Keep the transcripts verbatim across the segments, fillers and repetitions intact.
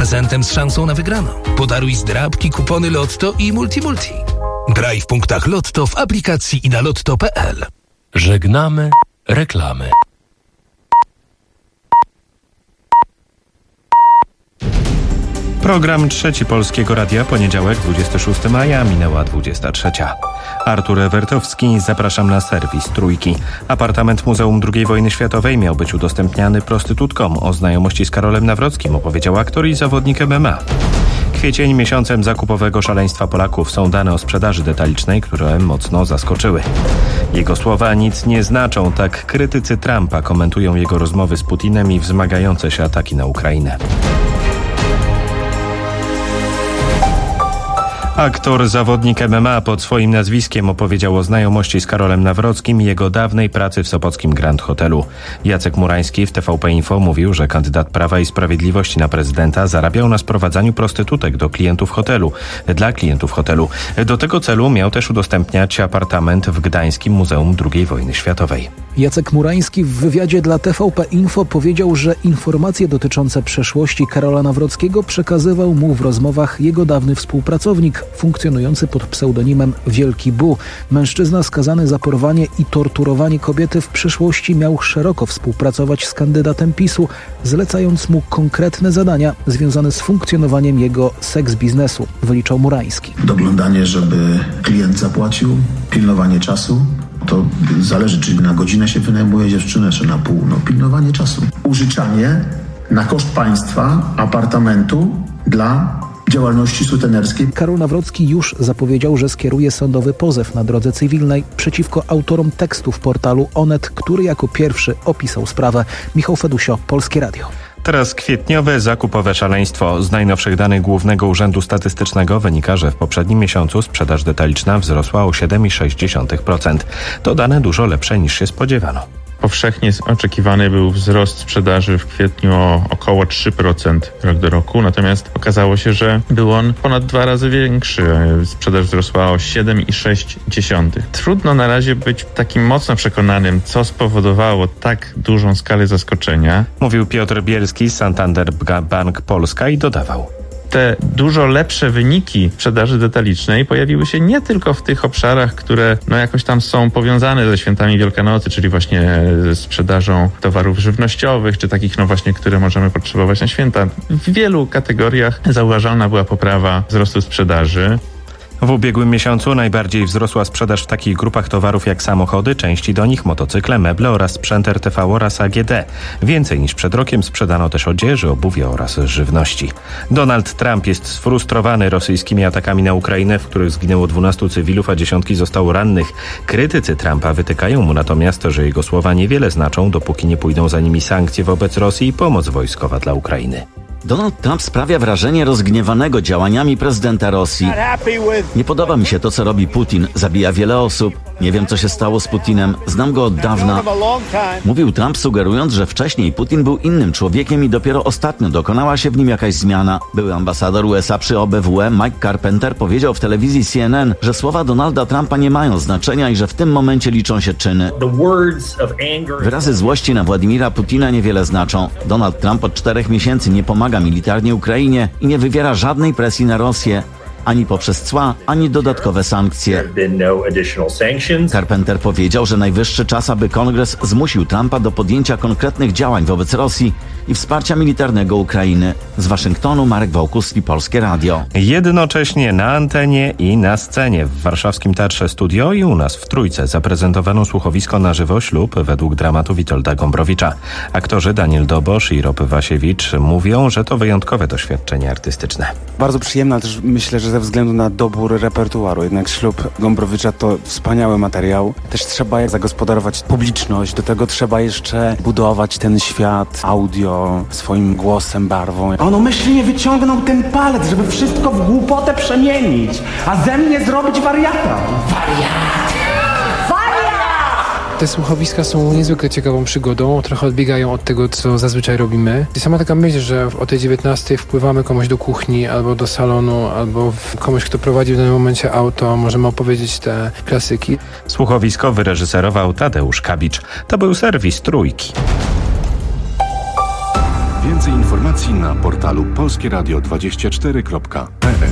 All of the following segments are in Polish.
prezentem z szansą na wygraną. Podaruj zdrabki, kupony Lotto i Multimulti. Graj w punktach Lotto w aplikacji i na lotto kropka p l. Żegnamy reklamy. Program Trzeci Polskiego Radia, poniedziałek, dwudziestego szóstego maja, minęła dwudziesta trzecia. Artur Ewertowski, zapraszam na serwis Trójki. Apartament Muzeum drugiej Wojny Światowej miał być udostępniany prostytutkom. O znajomości z Karolem Nawrockim opowiedział aktor i zawodnik M M A. Kwiecień miesiącem zakupowego szaleństwa Polaków. Są dane o sprzedaży detalicznej, które mocno zaskoczyły. Jego słowa nic nie znaczą. Tak krytycy Trumpa komentują jego rozmowy z Putinem i wzmagające się ataki na Ukrainę. Aktor, zawodnik M M A pod swoim nazwiskiem opowiedział o znajomości z Karolem Nawrockim i jego dawnej pracy w sopockim Grand Hotelu. Jacek Murański w T V P Info mówił, że kandydat Prawa i Sprawiedliwości na prezydenta zarabiał na sprowadzaniu prostytutek do klientów hotelu, dla klientów hotelu. Do tego celu miał też udostępniać apartament w Gdańskim Muzeum drugiej Wojny Światowej. Jacek Murański w wywiadzie dla T V P Info powiedział, że informacje dotyczące przeszłości Karola Nawrockiego przekazywał mu w rozmowach jego dawny współpracownik, funkcjonujący pod pseudonimem Wielki Bu. Mężczyzna skazany za porwanie i torturowanie kobiety w przeszłości miał szeroko współpracować z kandydatem PiSu, zlecając mu konkretne zadania związane z funkcjonowaniem jego seks biznesu, wyliczał Murański. Doglądanie, żeby klient zapłacił, pilnowanie czasu. To zależy, czy na godzinę się wynajmuje dziewczynę, czy na pół. No, pilnowanie czasu. Użyczanie na koszt państwa apartamentu dla działalności sutenerskiej. Karol Nawrocki już zapowiedział, że skieruje sądowy pozew na drodze cywilnej przeciwko autorom tekstów portalu Onet, który jako pierwszy opisał sprawę. Michał Fedusio, Polskie Radio. Teraz kwietniowe zakupowe szaleństwo. Z najnowszych danych Głównego Urzędu Statystycznego wynika, że w poprzednim miesiącu sprzedaż detaliczna wzrosła o siedem przecinek sześć procent. To dane dużo lepsze niż się spodziewano. Powszechnie oczekiwany był wzrost sprzedaży w kwietniu o około trzy procent rok do roku, natomiast okazało się, że był on ponad dwa razy większy. Sprzedaż wzrosła o siedem przecinek sześć procent. Trudno na razie być takim mocno przekonanym, co spowodowało tak dużą skalę zaskoczenia. Mówił Piotr Bielski z Santander Bank Polska i dodawał. Te dużo lepsze wyniki sprzedaży detalicznej pojawiły się nie tylko w tych obszarach, które no jakoś tam są powiązane ze świętami Wielkanocy, czyli właśnie ze sprzedażą towarów żywnościowych, czy takich no właśnie, które możemy potrzebować na święta. W wielu kategoriach zauważalna była poprawa wzrostu sprzedaży. W ubiegłym miesiącu najbardziej wzrosła sprzedaż w takich grupach towarów jak samochody, części do nich, motocykle, meble oraz sprzęt R T V oraz A G D. Więcej niż przed rokiem sprzedano też odzieży, obuwie oraz żywności. Donald Trump jest sfrustrowany rosyjskimi atakami na Ukrainę, w których zginęło dwunastu cywilów, a dziesiątki zostało rannych. Krytycy Trumpa wytykają mu natomiast, że jego słowa niewiele znaczą, dopóki nie pójdą za nimi sankcje wobec Rosji i pomoc wojskowa dla Ukrainy. Donald Trump sprawia wrażenie rozgniewanego działaniami prezydenta Rosji. Nie podoba mi się to, co robi Putin. Zabija wiele osób. Nie wiem, co się stało z Putinem. Znam go od dawna. Mówił Trump, sugerując, że wcześniej Putin był innym człowiekiem i dopiero ostatnio dokonała się w nim jakaś zmiana. Były ambasador U S A przy O B W E Mike Carpenter powiedział w telewizji C N N, że słowa Donalda Trumpa nie mają znaczenia i że w tym momencie liczą się czyny. Wyrazy złości na Władimira Putina niewiele znaczą. Donald Trump od czterech miesięcy nie pomaga militarnie Ukrainie i nie wywiera żadnej presji na Rosję, ani poprzez cła, ani dodatkowe sankcje. Carpenter powiedział, że najwyższy czas, aby Kongres zmusił Trumpa do podjęcia konkretnych działań wobec Rosji i wsparcia militarnego Ukrainy. Z Waszyngtonu Marek Wałkuski, Polskie Radio. Jednocześnie na antenie i na scenie w warszawskim Teatrze Studio i u nas w Trójce zaprezentowano słuchowisko na żywo Ślub według dramatu Witolda Gombrowicza. Aktorzy Daniel Dobosz i Rob Wasiewicz mówią, że to wyjątkowe doświadczenie artystyczne. Bardzo przyjemne, też myślę, że ze względu na dobór repertuaru. Jednak Ślub Gombrowicza to wspaniały materiał. Też trzeba zagospodarować publiczność, do tego trzeba jeszcze budować ten świat audio swoim głosem, barwą. On umyślnie wyciągnął ten palec, żeby wszystko w głupotę przemienić, a ze mnie zrobić wariata. Wariat! Te słuchowiska są niezwykle ciekawą przygodą, trochę odbiegają od tego, co zazwyczaj robimy. I sama taka myśl, że o tej dziewiętnastej wpływamy komuś do kuchni, albo do salonu, albo komuś, kto prowadzi w danym momencie auto, możemy opowiedzieć te klasyki. Słuchowisko wyreżyserował Tadeusz Kabicz. To był serwis Trójki. Więcej Więcej informacji na portalu polskie radio dwadzieścia cztery kropka p l.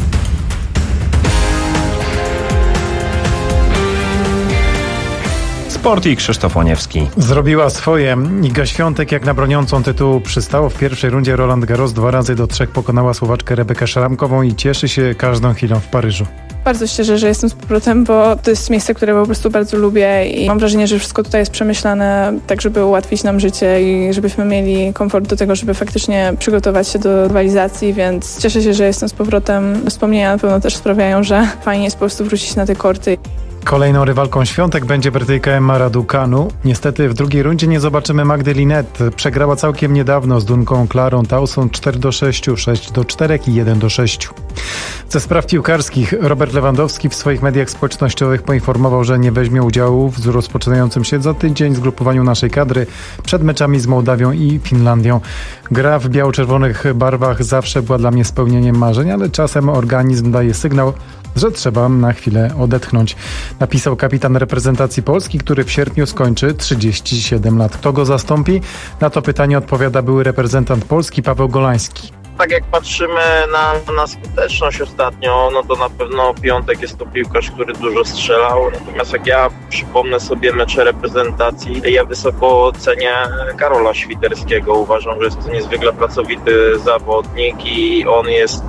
Sport i Krzysztof Łaniewski. Zrobiła swoje. Iga Świątek jak na broniącą tytułu przystało. W pierwszej rundzie Roland Garros dwa razy do trzech pokonała Słowaczkę Rebekę Szaramkową i cieszy się każdą chwilą w Paryżu. Bardzo się cieszę, że jestem z powrotem, bo to jest miejsce, które po prostu bardzo lubię i mam wrażenie, że wszystko tutaj jest przemyślane tak, żeby ułatwić nam życie i żebyśmy mieli komfort do tego, żeby faktycznie przygotować się do rywalizacji, więc cieszę się, że jestem z powrotem. Wspomnienia na pewno też sprawiają, że fajnie jest po prostu wrócić na te korty. Kolejną rywalką Świątek będzie Brytyjka Emma Raducanu. Niestety w drugiej rundzie nie zobaczymy Magdy Linette. Przegrała całkiem niedawno z Dunką Clarą Towson cztery do sześciu, sześć do czterech i jeden do sześciu. Ze spraw piłkarskich Robert Lewandowski w swoich mediach społecznościowych poinformował, że nie weźmie udziału w rozpoczynającym się za tydzień zgrupowaniu naszej kadry przed meczami z Mołdawią i Finlandią. Gra w biało-czerwonych barwach zawsze była dla mnie spełnieniem marzeń, ale czasem organizm daje sygnał, że trzeba na chwilę odetchnąć. Napisał kapitan reprezentacji Polski, który w sierpniu skończy trzydzieści siedem lat. Kto go zastąpi? Na to pytanie odpowiada były reprezentant Polski Paweł Golański. Tak jak patrzymy na, na skuteczność ostatnio, no to na pewno Piątek jest to piłkarz, który dużo strzelał. Natomiast jak ja przypomnę sobie mecze reprezentacji, ja wysoko cenię Karola Świderskiego. Uważam, że jest to niezwykle pracowity zawodnik i on jest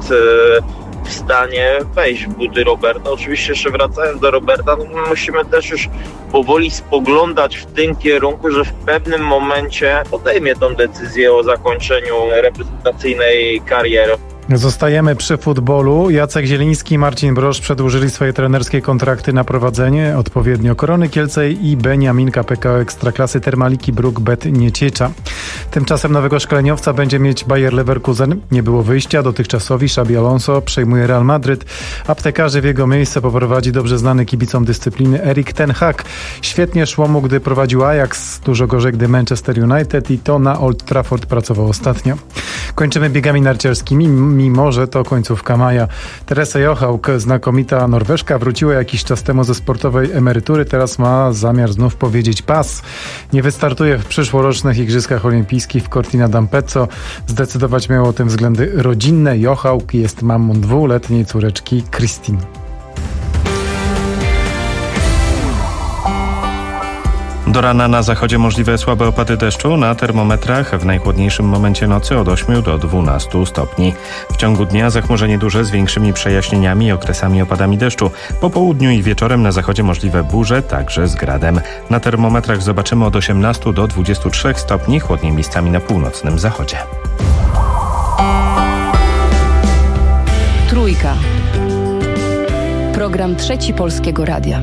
w stanie wejść w buty Roberta. Oczywiście jeszcze wracając do Roberta, no musimy też już powoli spoglądać w tym kierunku, że w pewnym momencie podejmie tą decyzję o zakończeniu reprezentacyjnej kariery. Zostajemy przy futbolu. Jacek Zieliński i Marcin Brosz przedłużyli swoje trenerskie kontrakty na prowadzenie odpowiednio Korony Kielce i Beniaminka P K O Ekstraklasy Termaliki Bruk Bet Nieciecza. Tymczasem nowego szkoleniowca będzie mieć Bayer Leverkusen. Nie było wyjścia. Dotychczasowi Xabi Alonso przejmuje Real Madryt. Aptekarzy w jego miejsce poprowadzi dobrze znany kibicom dyscypliny Erik ten Hag. Świetnie szło mu, gdy prowadził Ajax. Dużo gorzej, gdy Manchester United i to na Old Trafford pracował ostatnio. Kończymy biegami narciarskimi. Mimo że to końcówka maja. Teresa Johaug, znakomita Norweżka, wróciła jakiś czas temu ze sportowej emerytury. Teraz ma zamiar znów powiedzieć pas. Nie wystartuje w przyszłorocznych Igrzyskach Olimpijskich w Cortina d'Ampezzo. Zdecydować miało o tym względy rodzinne. Johaug jest mamą dwuletniej córeczki Kristin. Do rana na zachodzie możliwe słabe opady deszczu, na termometrach w najchłodniejszym momencie nocy od ośmiu do dwunastu stopni. W ciągu dnia zachmurzenie duże z większymi przejaśnieniami i okresami opadami deszczu. Po południu i wieczorem na zachodzie możliwe burze, także z gradem. Na termometrach zobaczymy od osiemnastu do dwudziestu trzech stopni, chłodniej miejscami na północnym zachodzie. Trójka. Program Trzeci Polskiego Radia.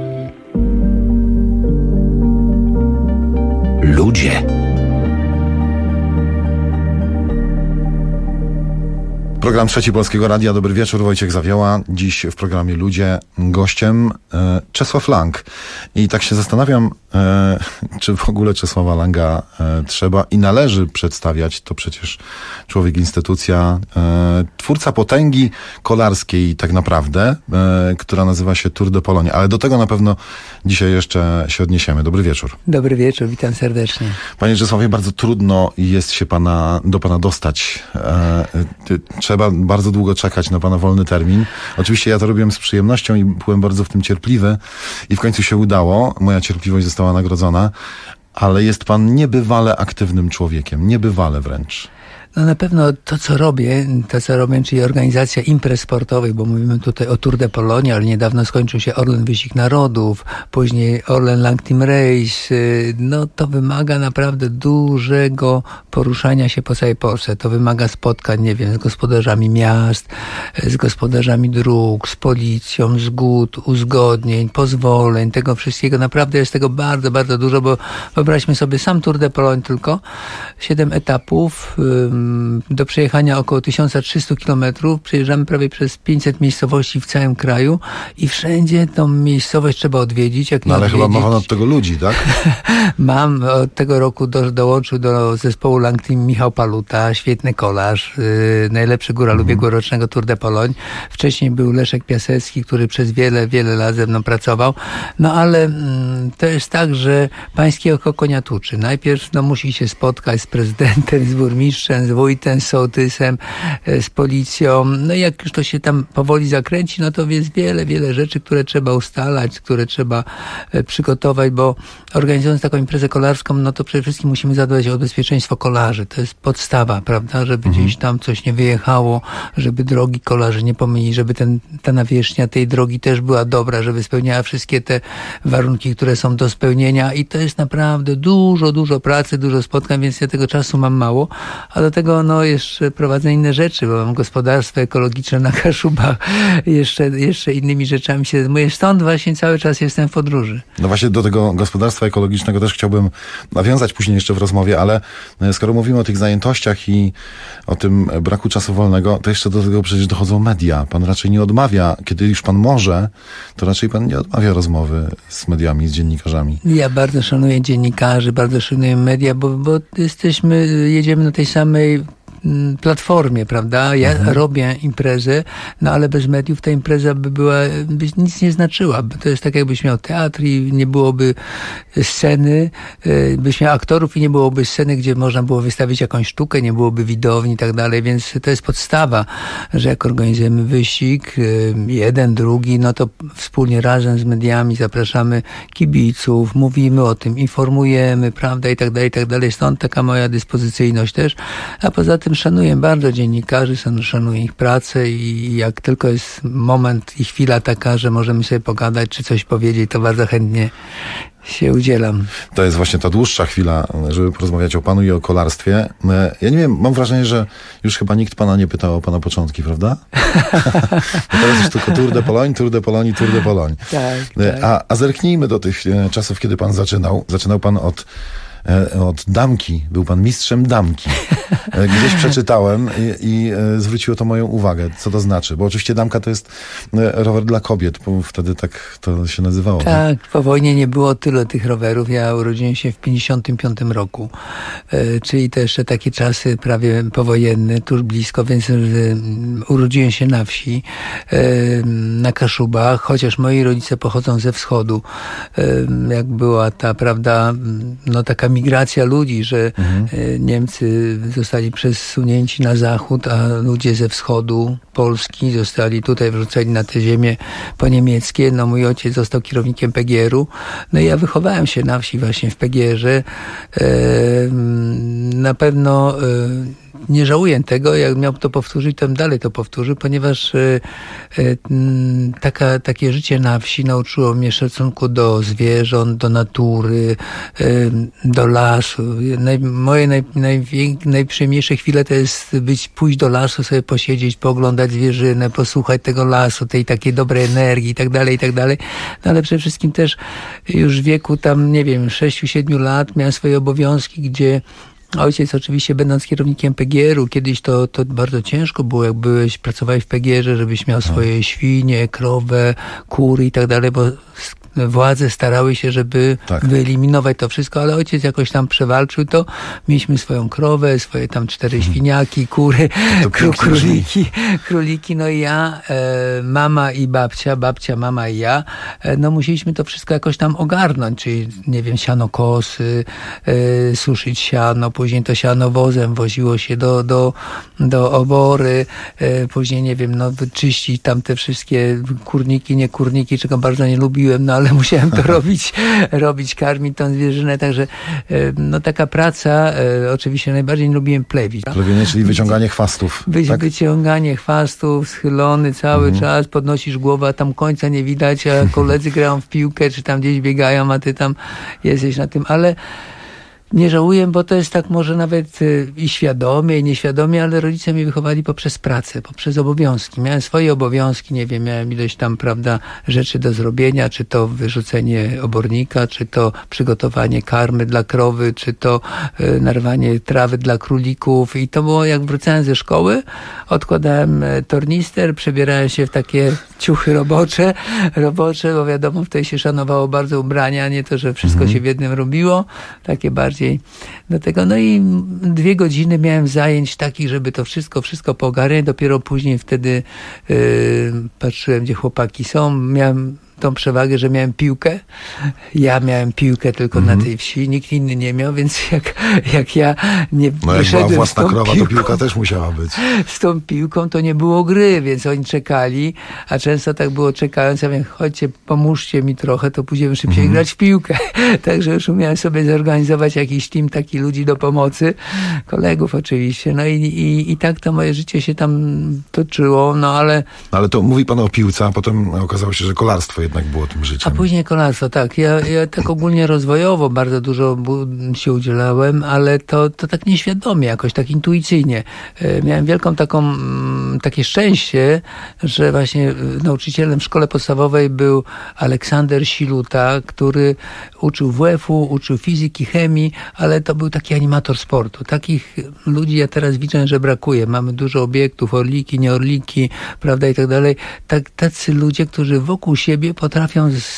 Ludzie. Program Trzeci Polskiego Radia. Dobry wieczór, Wojciech Zawioła. Dziś w programie Ludzie gościem e, Czesław Lang. I tak się zastanawiam, e, czy w ogóle Czesława Langa e, trzeba i należy przedstawiać. To przecież człowiek, instytucja, e, twórca potęgi kolarskiej tak naprawdę, e, która nazywa się Tour de Pologne. Ale do tego na pewno dzisiaj jeszcze się odniesiemy. Dobry wieczór. Dobry wieczór, witam serdecznie. Panie Czesławie, bardzo trudno jest się pana, do pana dostać. E, ty, Trzeba bardzo długo czekać na pana wolny termin. Oczywiście ja to robiłem z przyjemnością i byłem bardzo w tym cierpliwy i w końcu się udało. Moja cierpliwość została nagrodzona, ale jest pan niebywale aktywnym człowiekiem. Niebywale wręcz. No na pewno to, co robię, to co robię, czyli organizacja imprez sportowych, bo mówimy tutaj o Tour de Pologne, ale niedawno skończył się Orlen Wyścig Narodów, później Orlen Lang Team Race. No to wymaga naprawdę dużego poruszania się po całej Polsce. To wymaga spotkań, nie wiem, z gospodarzami miast, z gospodarzami dróg, z policją, zgód, uzgodnień, pozwoleń, tego wszystkiego. Naprawdę jest tego bardzo, bardzo dużo, bo wyobraźmy sobie sam Tour de Pologne tylko, siedem etapów, do przejechania około tysiąc trzysta kilometrów. Przejeżdżamy prawie przez pięćset miejscowości w całym kraju i wszędzie tą miejscowość trzeba odwiedzić. Jak no ale odwiedzić. chyba ma pan od tego ludzi, tak? Mam. Od tego roku do, dołączył do zespołu Lang Team Michał Paluta, świetny kolarz, yy, najlepszy góral mhm. ubiegłorocznego Tour de Pologne. Wcześniej był Leszek Piasecki, który przez wiele, wiele lat ze mną pracował. No ale mm, to jest tak, że pańskie oko konia tuczy. Najpierw no, musi się spotkać z prezydentem, z burmistrzem, z wójtem, z sołtysem, z policją. No i jak już to się tam powoli zakręci, no to jest wiele, wiele rzeczy, które trzeba ustalać, które trzeba przygotować, bo organizując taką imprezę kolarską, no to przede wszystkim musimy zadbać o bezpieczeństwo kolarzy. To jest podstawa, prawda? Żeby mhm. gdzieś tam coś nie wyjechało, żeby drogi kolarzy nie pomyli, żeby ten, ta nawierzchnia tej drogi też była dobra, żeby spełniała wszystkie te warunki, które są do spełnienia i to jest naprawdę dużo, dużo pracy, dużo spotkań, więc ja tego czasu mam mało, a do tego no jeszcze prowadzę inne rzeczy, bo mam gospodarstwo ekologiczne na Kaszubach, jeszcze, jeszcze innymi rzeczami się zajmuję, stąd właśnie cały czas jestem w podróży. No właśnie do tego gospodarstwa ekologicznego też chciałbym nawiązać później jeszcze w rozmowie, ale skoro mówimy o tych zajętościach i o tym braku czasu wolnego, to jeszcze do tego przecież dochodzą media. Pan raczej nie odmawia, kiedy już pan może, to raczej pan nie odmawia rozmowy z mediami, z dziennikarzami. Ja bardzo szanuję dziennikarzy, bardzo szanuję media, bo, bo jesteśmy, jedziemy na tej samej platformie, prawda? Ja mhm. robię imprezę, no ale bez mediów ta impreza by była, by nic nie znaczyła. To jest tak, jakbyś miał teatr i nie byłoby sceny, byś miał aktorów i nie byłoby sceny, gdzie można było wystawić jakąś sztukę, nie byłoby widowni i tak dalej, więc to jest podstawa, że jak organizujemy wyścig, jeden, drugi, no to wspólnie razem z mediami zapraszamy kibiców, mówimy o tym, informujemy, prawda, i tak dalej, i tak dalej. Stąd taka moja dyspozycyjność też, a poza tym szanuję bardzo dziennikarzy, szanuję ich pracę i jak tylko jest moment i chwila taka, że możemy sobie pogadać czy coś powiedzieć, to bardzo chętnie się udzielam. To jest właśnie ta dłuższa chwila, żeby porozmawiać o panu i o kolarstwie. Ja nie wiem, mam wrażenie, że już chyba nikt pana nie pytał o pana początki, prawda? Teraz już tylko Tour de Pologne, Tour de Pologne, Tour de Pologne. Tak, tak. A, a zerknijmy do tych czasów, kiedy pan zaczynał. Zaczynał pan od od damki. Był pan mistrzem damki. Gdzieś przeczytałem i, i zwróciło to moją uwagę. Co to znaczy? Bo oczywiście damka to jest rower dla kobiet, bo wtedy tak to się nazywało. Tak, tak? Po wojnie nie było tyle tych rowerów. Ja urodziłem się w pięćdziesiątym piątym roku. Czyli to jeszcze takie czasy prawie powojenne, tuż blisko, więc urodziłem się na wsi, na Kaszubach, chociaż moi rodzice pochodzą ze wschodu. Jak była ta, prawda, no taka migracja ludzi, że mhm. Niemcy zostali przesunięci na zachód, a ludzie ze wschodu Polski zostali tutaj wrzuceni na te ziemię poniemieckie. No mój ojciec został kierownikiem P G R-u. No i ja wychowałem się na wsi właśnie w P G R-ze. Na pewno nie żałuję tego, jak miał to powtórzyć, to bym dalej to powtórzył, ponieważ e, e, taka, takie życie na wsi nauczyło mnie szacunku do zwierząt, do natury, e, do lasu. Naj, moje naj, naj, najprzyjemniejsze chwile to jest być, pójść do lasu, sobie posiedzieć, pooglądać zwierzynę, posłuchać tego lasu, tej takiej dobrej energii i tak dalej, i tak dalej. No ale przede wszystkim też już w wieku tam, nie wiem, sześciu, siedmiu lat miałem swoje obowiązki, gdzie ojciec oczywiście będąc kierownikiem P G R-u, kiedyś to, to bardzo ciężko było, jak byłeś, pracowałeś w P G R-ze, żebyś miał swoje świnie, krowę, kury i tak dalej, bo władze starały się, żeby tak. wyeliminować to wszystko, ale ojciec jakoś tam przewalczył to. Mieliśmy swoją krowę, swoje tam cztery świniaki, kury, kró- króliki, króliki, no i ja, e, mama i babcia, babcia, mama i ja, e, no musieliśmy to wszystko jakoś tam ogarnąć, czyli nie wiem, siano kosy, e, suszyć siano, później to siano wozem woziło się do, do, do obory, e, później nie wiem, no wyczyścić tam te wszystkie kurniki, nie kurniki, czego bardzo nie lubiłem, no ale musiałem to robić, robić, karmić tą zwierzynę, także no taka praca, e, oczywiście najbardziej nie lubiłem plewić. Plewienie, czyli wyciąganie chwastów. Wy, tak? Wyciąganie chwastów, schylony cały mhm. czas, podnosisz głowę, a tam końca nie widać, a koledzy grają w piłkę, czy tam gdzieś biegają, a ty tam jesteś na tym, ale Nie żałuję, bo to jest tak może nawet i świadomie, i nieświadomie, ale rodzice mnie wychowali poprzez pracę, poprzez obowiązki. Miałem swoje obowiązki, nie wiem, miałem ileś tam, prawda, rzeczy do zrobienia, czy to wyrzucenie obornika, czy to przygotowanie karmy dla krowy, czy to y, narwanie trawy dla królików. I to było, jak wrócałem ze szkoły, odkładałem tornister, przebierałem się w takie ciuchy robocze, robocze, bo wiadomo, wtedy się szanowało bardzo ubrania, nie to, że wszystko mhm. się w jednym robiło, takie bardziej do tego. No i dwie godziny miałem zajęć takich, żeby to wszystko, wszystko poogarniać. Dopiero później wtedy yy, patrzyłem, gdzie chłopaki są. Miałem tą przewagę, że miałem piłkę. Ja miałem piłkę tylko mm-hmm. na tej wsi, nikt inny nie miał, więc jak, jak ja nie no jak była własna krowa, piłką, to piłka też musiała być. Z tą piłką to nie było gry, więc oni czekali, a często tak było czekając, ja mówię, chodźcie, pomóżcie mi trochę, to pójdziemy szybciej mm-hmm. grać w piłkę. Także już umiałem sobie zorganizować jakiś team takich ludzi do pomocy, kolegów oczywiście, no i, i, i tak to moje życie się tam toczyło, no ale... Ale to mówi pan o piłce, a potem okazało się, że kolarstwo jednak było tym życiem. A później kolarstwo, tak. Ja, ja tak ogólnie rozwojowo bardzo dużo się udzielałem, ale to, to tak nieświadomie, jakoś tak intuicyjnie. Miałem wielką taką, takie szczęście, że właśnie nauczycielem w szkole podstawowej był Aleksander Siluta, który uczył W F-u, uczył fizyki, chemii, ale to był taki animator sportu. Takich ludzi ja teraz widzę, że brakuje. Mamy dużo obiektów, orliki, nie orliki, prawda, i tak dalej. Tak, tacy ludzie, którzy wokół siebie potrafią z,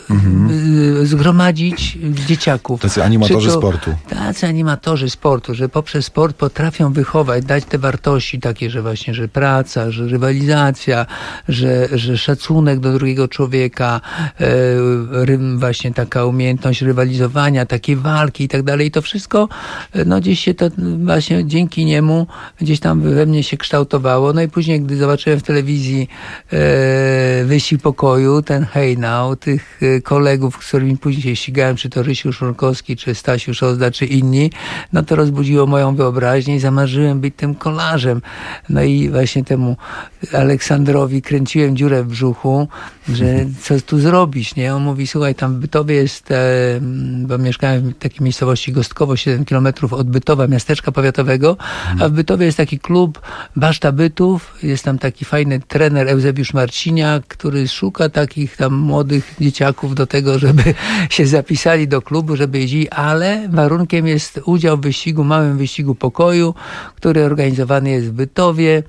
mhm. zgromadzić dzieciaków. Tacy animatorzy to, sportu. Tacy animatorzy sportu, że poprzez sport potrafią wychować, dać te wartości takie, że właśnie, że praca, że rywalizacja, że, że szacunek do drugiego człowieka, e, właśnie taka umiejętność rywalizowania, takiej walki i tak dalej. I to wszystko, no gdzieś się to właśnie dzięki niemu gdzieś tam we mnie się kształtowało. No i później, gdy zobaczyłem w telewizji e, Wyścig Pokoju, ten Hey Now, tych kolegów, z którymi później się ścigałem, czy to Rysiu Szurkowski, czy Stasiu Szozda, czy inni, no to rozbudziło moją wyobraźnię i zamarzyłem być tym kolarzem. No i właśnie temu Aleksandrowi kręciłem dziurę w brzuchu, że co tu zrobić, nie? On mówi, słuchaj, tam w Bytowie jest, e, bo mieszkałem w takiej miejscowości Gostkowo, siedem kilometrów od Bytowa, miasteczka powiatowego, a w Bytowie jest taki klub Baszta Bytów, jest tam taki fajny trener Eusebiusz Marciniak, który szuka takich tam młodych dzieciaków do tego, żeby się zapisali do klubu, żeby jeździli, ale warunkiem jest udział w wyścigu, małym wyścigu pokoju, który organizowany jest w Bytowie.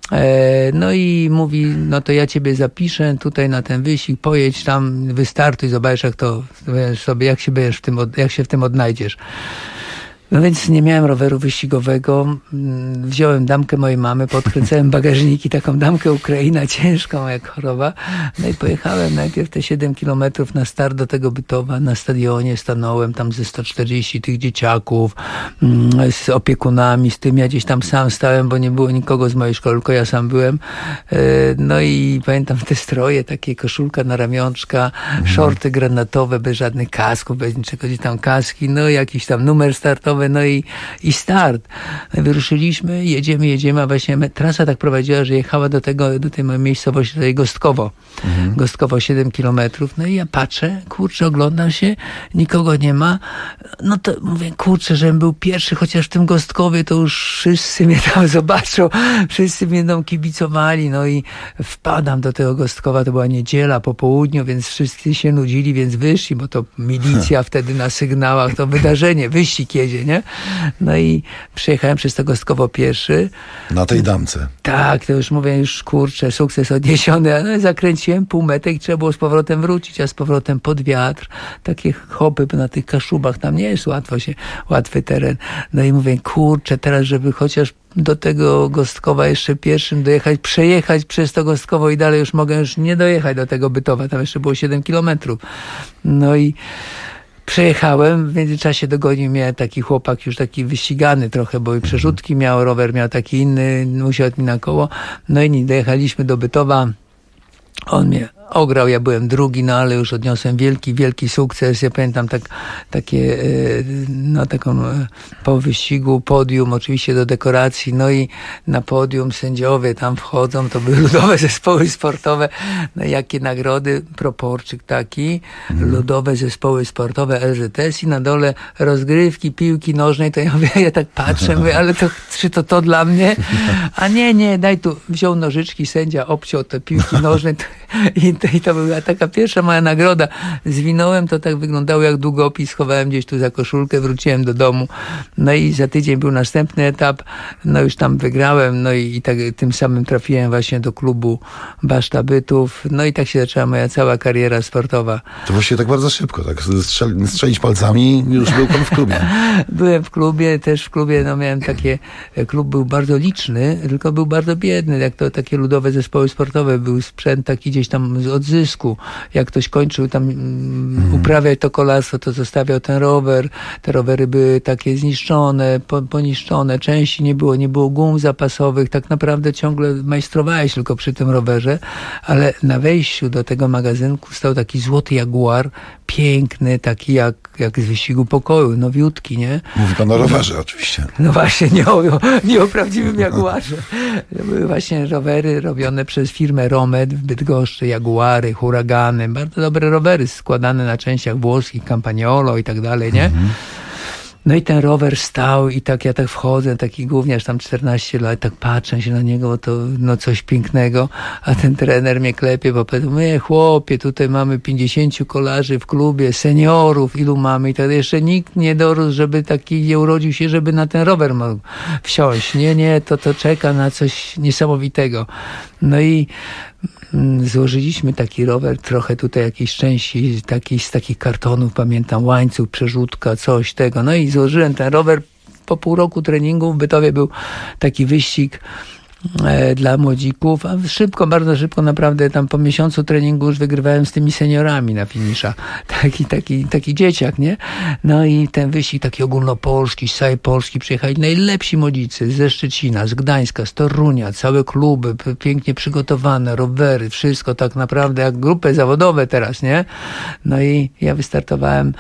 No i mówi, no to ja ciebie zapiszę tutaj na ten wyścig, pojedź tam, wystartuj, zobacz jak to sobie, jak się będziesz w tym, jak się w tym odnajdziesz. No więc nie miałem roweru wyścigowego, wziąłem damkę mojej mamy, podkręcałem bagażniki, taką damkę Ukraina, ciężką jak choroba, no i pojechałem najpierw te siedem kilometrów na start do tego Bytowa, na stadionie stanąłem tam ze sto czterdzieści tych dzieciaków, z opiekunami, z tym ja gdzieś tam sam stałem, bo nie było nikogo z mojej szkoły, tylko ja sam byłem, no i pamiętam te stroje, takie koszulka na ramionczka, mhm. szorty granatowe, bez żadnych kasków, bez niczego, gdzieś tam kaski, no jakiś tam numer startowy, no i, i start. Wyruszyliśmy, jedziemy, jedziemy, a właśnie trasa tak prowadziła, że jechała do tego, do tej mojej miejscowości, do tej Gostkowo. Mhm. Gostkowo siedem kilometrów. No i ja patrzę, kurczę, oglądam się, nikogo nie ma. No to mówię, kurczę, żebym był pierwszy, chociaż w tym Gostkowie to już wszyscy mnie tam zobaczą, wszyscy mnie tam kibicowali, no i wpadam do tego Gostkowa, to była niedziela po południu, więc wszyscy się nudzili, więc wyszli, bo to milicja hmm. wtedy na sygnałach, to wydarzenie, wyścig jedzie, nie? No i przyjechałem przez to Gostkowo pierwszy. Na tej damce. Tak, to już mówię, już kurczę, sukces odniesiony, ale zakręciłem półmetek i trzeba było z powrotem wrócić, a z powrotem pod wiatr, takie hopy na tych Kaszubach, tam nie jest łatwo się, łatwy teren. No i mówię, kurczę, teraz żeby chociaż do tego Gostkowa jeszcze pierwszym dojechać, przejechać przez to Gostkowo i dalej już mogę już nie dojechać do tego Bytowa, tam jeszcze było siedem kilometrów. No i przejechałem, w międzyczasie dogonił mnie taki chłopak już taki wyścigany trochę, bo i przerzutki miał, rower miał taki inny, musiał mi na koło. No i nie, dojechaliśmy do Bytowa. On mnie ograł, ja byłem drugi, no ale już odniosłem wielki, wielki sukces. Ja pamiętam tak, takie, no taką po wyścigu podium, oczywiście do dekoracji, no i na podium sędziowie tam wchodzą, to były ludowe zespoły sportowe, no jakie nagrody, proporczyk taki, mhm. ludowe zespoły sportowe L Z S i na dole rozgrywki, piłki nożnej, to ja mówię, ja tak patrzę, mówię, ale to, czy to to dla mnie? A nie, nie, daj tu, wziął nożyczki, sędzia obciął te piłki nożne to, i, to, i to była taka pierwsza moja nagroda. Zwinąłem, to tak wyglądało jak długopis, schowałem gdzieś tu za koszulkę, wróciłem do domu, no i za tydzień był następny etap, no już tam wygrałem, no i, i tak tym samym trafiłem właśnie do klubu Baszta Bytów, no i tak się zaczęła moja cała kariera sportowa. To właściwie tak bardzo szybko, tak strzeli, strzelić palcami, już był pan w klubie. Byłem w klubie, też w klubie, no miałem takie, klub był bardzo liczny, tylko był bardzo biedny, jak to takie ludowe zespoły sportowe, był sprzęt taki gdzieś tam z odzysku, jak ktoś kończył tam mm. uprawiać to kolarstwo, to zostawiał ten rower, te rowery były takie zniszczone, po, poniszczone, części nie było, nie było gum zapasowych, tak naprawdę ciągle majstrowałeś tylko przy tym rowerze, ale na wejściu do tego magazynku stał taki złoty Jaguar, piękny, taki jak, jak z wyścigu pokoju, nowiutki, nie? Mówi pan o rowerze oczywiście. No właśnie, nie o, nie o prawdziwym Jaguarze. To były właśnie rowery robione przez firmę Romet w Bydgoszczy, Jaguary, Huragany, bardzo dobre rowery składane na częściach włoskich, Campagnolo i tak dalej, nie? Mhm. No i ten rower stał i tak ja tak wchodzę, taki gówniarz tam czternaście lat, tak patrzę się na niego, to no coś pięknego, a ten trener mnie klepie, bo powiedział, my chłopie, tutaj mamy pięćdziesięciu kolarzy w klubie, seniorów, ilu mamy i tak jeszcze nikt nie dorósł, żeby taki nie urodził się, żeby na ten rower mógł wsiąść. Nie, nie, to to czeka na coś niesamowitego. No i złożyliśmy taki rower, trochę tutaj jakiejś części taki, z takich kartonów, pamiętam, łańcuch, przerzutka, coś tego. No i złożyłem ten rower. Po pół roku treningu w Bytowie był taki wyścig e, dla młodzików, a szybko, bardzo szybko, naprawdę tam po miesiącu treningu już wygrywałem z tymi seniorami na finisza. Taki, taki, taki dzieciak, nie? No i ten wyścig taki ogólnopolski, z całej Polski przyjechali najlepsi młodzicy ze Szczecina, z Gdańska, z Torunia, całe kluby, pięknie przygotowane, rowery, wszystko tak naprawdę jak grupy zawodowe teraz, nie? No i ja wystartowałem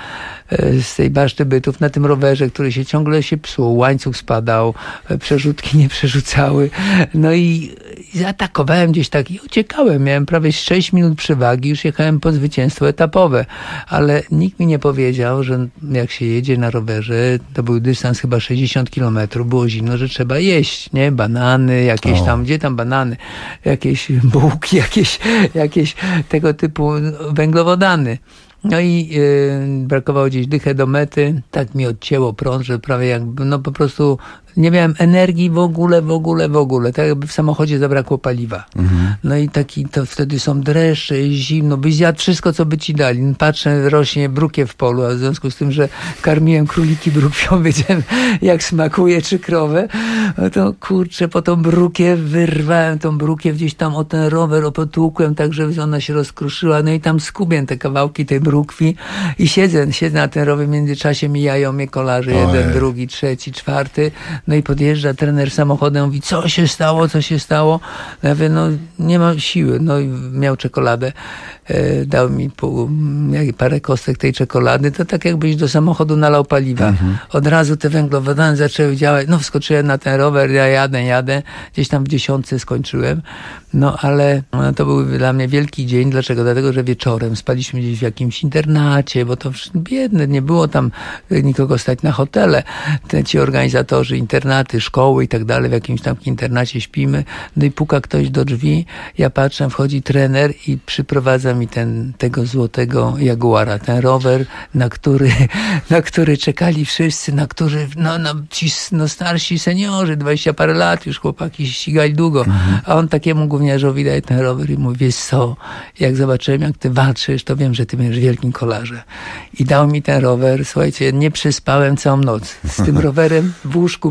z tej Baszty Bytów na tym rowerze, który się ciągle się psuł, łańcuch spadał, przerzutki nie przerzucały. No i zaatakowałem gdzieś tak i uciekałem. Miałem prawie sześć minut przewagi, już jechałem po zwycięstwo etapowe. Ale nikt mi nie powiedział, że jak się jedzie na rowerze, to był dystans chyba sześćdziesiąt kilometrów, było zimno, że trzeba jeść, nie? Banany, jakieś tam, gdzie tam banany? Jakieś bułki, jakieś, jakieś tego typu węglowodany. No i yy, brakowało gdzieś dychę do mety, tak mi odcięło prąd, że prawie jakby, no po prostu nie miałem energii w ogóle, w ogóle, w ogóle, tak jakby w samochodzie zabrakło paliwa. Mhm. No i taki, to wtedy są dreszcze, jest zimno, byś zjadł wszystko, co by ci dali. Patrzę, rośnie brukiew w polu, a w związku z tym, że karmiłem króliki brukwią, wiedziałem jak smakuje, czy krowę, no to kurczę, po tą brukiew wyrwałem tą brukiew gdzieś tam o ten rower, opotłukłem tak, żeby ona się rozkruszyła, no i tam skubię te kawałki tej brukwi i siedzę, siedzę na ten rower, w międzyczasie mijają mnie kolarze, jeden, Ojej. drugi, trzeci, czwarty, no i podjeżdża trener samochodem, mówi, co się stało, co się stało? No ja mówię, no nie mam siły, no i miał czekoladę, e, dał mi pół, jak, parę kostek tej czekolady, to tak jakbyś do samochodu nalał paliwa. Mhm. Od razu te węglowodany zaczęły działać, no wskoczyłem na ten rower, ja jadę, jadę, gdzieś tam w dziesiątce skończyłem, no ale no, to był dla mnie wielki dzień. Dlaczego? Dlatego, że wieczorem spaliśmy gdzieś w jakimś internacie, bo to biedne, nie było tam nikogo stać na hotele. Te, ci organizatorzy, internaty, szkoły i tak dalej, w jakimś tam internacie śpimy, no i puka ktoś do drzwi, ja patrzę, wchodzi trener i przyprowadza mi ten, tego złotego Jaguara, ten rower, na który, na który czekali wszyscy, na który, no, no ci no, starsi seniorzy, dwadzieścia parę lat, już chłopaki ścigali długo, mhm. a on takiemu gówniarzowi daje ten rower i mówi, wiesz co, jak zobaczyłem, jak ty walczysz, to wiem, że ty będziesz wielkim kolarzem. I dał mi ten rower, słuchajcie, nie przespałem całą noc. Z tym rowerem w łóżku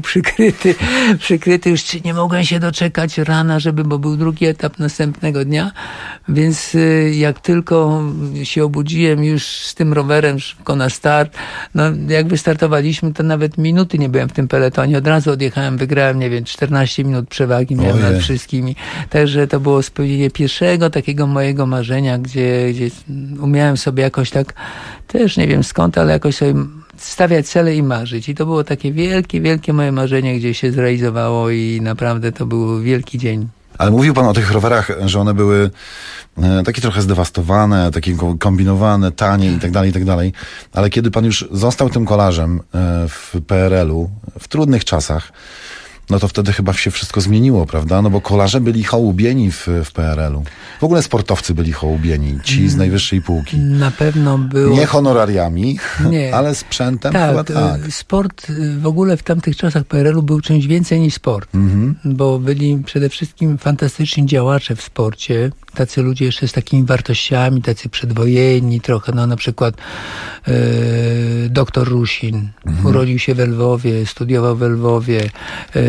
przykryty, przykryty, już nie mogłem się doczekać rana, żeby, bo był drugi etap następnego dnia, więc jak tylko się obudziłem już z tym rowerem szybko na start, no jak wystartowaliśmy, to nawet minuty nie byłem w tym peletonie, od razu odjechałem, wygrałem, nie wiem, czternaście minut przewagi miałem nad wszystkimi, także to było spełnienie pierwszego takiego mojego marzenia, gdzie, gdzie umiałem sobie jakoś tak, też nie wiem skąd, ale jakoś sobie stawiać cele i marzyć. I to było takie wielkie, wielkie moje marzenie, gdzie się zrealizowało i naprawdę to był wielki dzień. Ale mówił pan o tych rowerach, że one były takie trochę zdewastowane, takie kombinowane, tanie i tak dalej, i tak dalej. Ale kiedy pan już został tym kolarzem w P R L u, w trudnych czasach, no to wtedy chyba się wszystko zmieniło, prawda? No bo kolarze byli hołubieni w, w P R L u. W ogóle sportowcy byli hołubieni, ci z najwyższej półki. Na pewno było... Nie honorariami, nie. ale sprzętem tak, chyba tak. Sport w ogóle w tamtych czasach P R L u był czymś więcej niż sport. Mhm. Bo byli przede wszystkim fantastyczni działacze w sporcie. Tacy ludzie jeszcze z takimi wartościami, tacy przedwojenni trochę, no na przykład e, doktor Rusin. Mhm. Urodził się w Lwowie, studiował w Lwowie. E,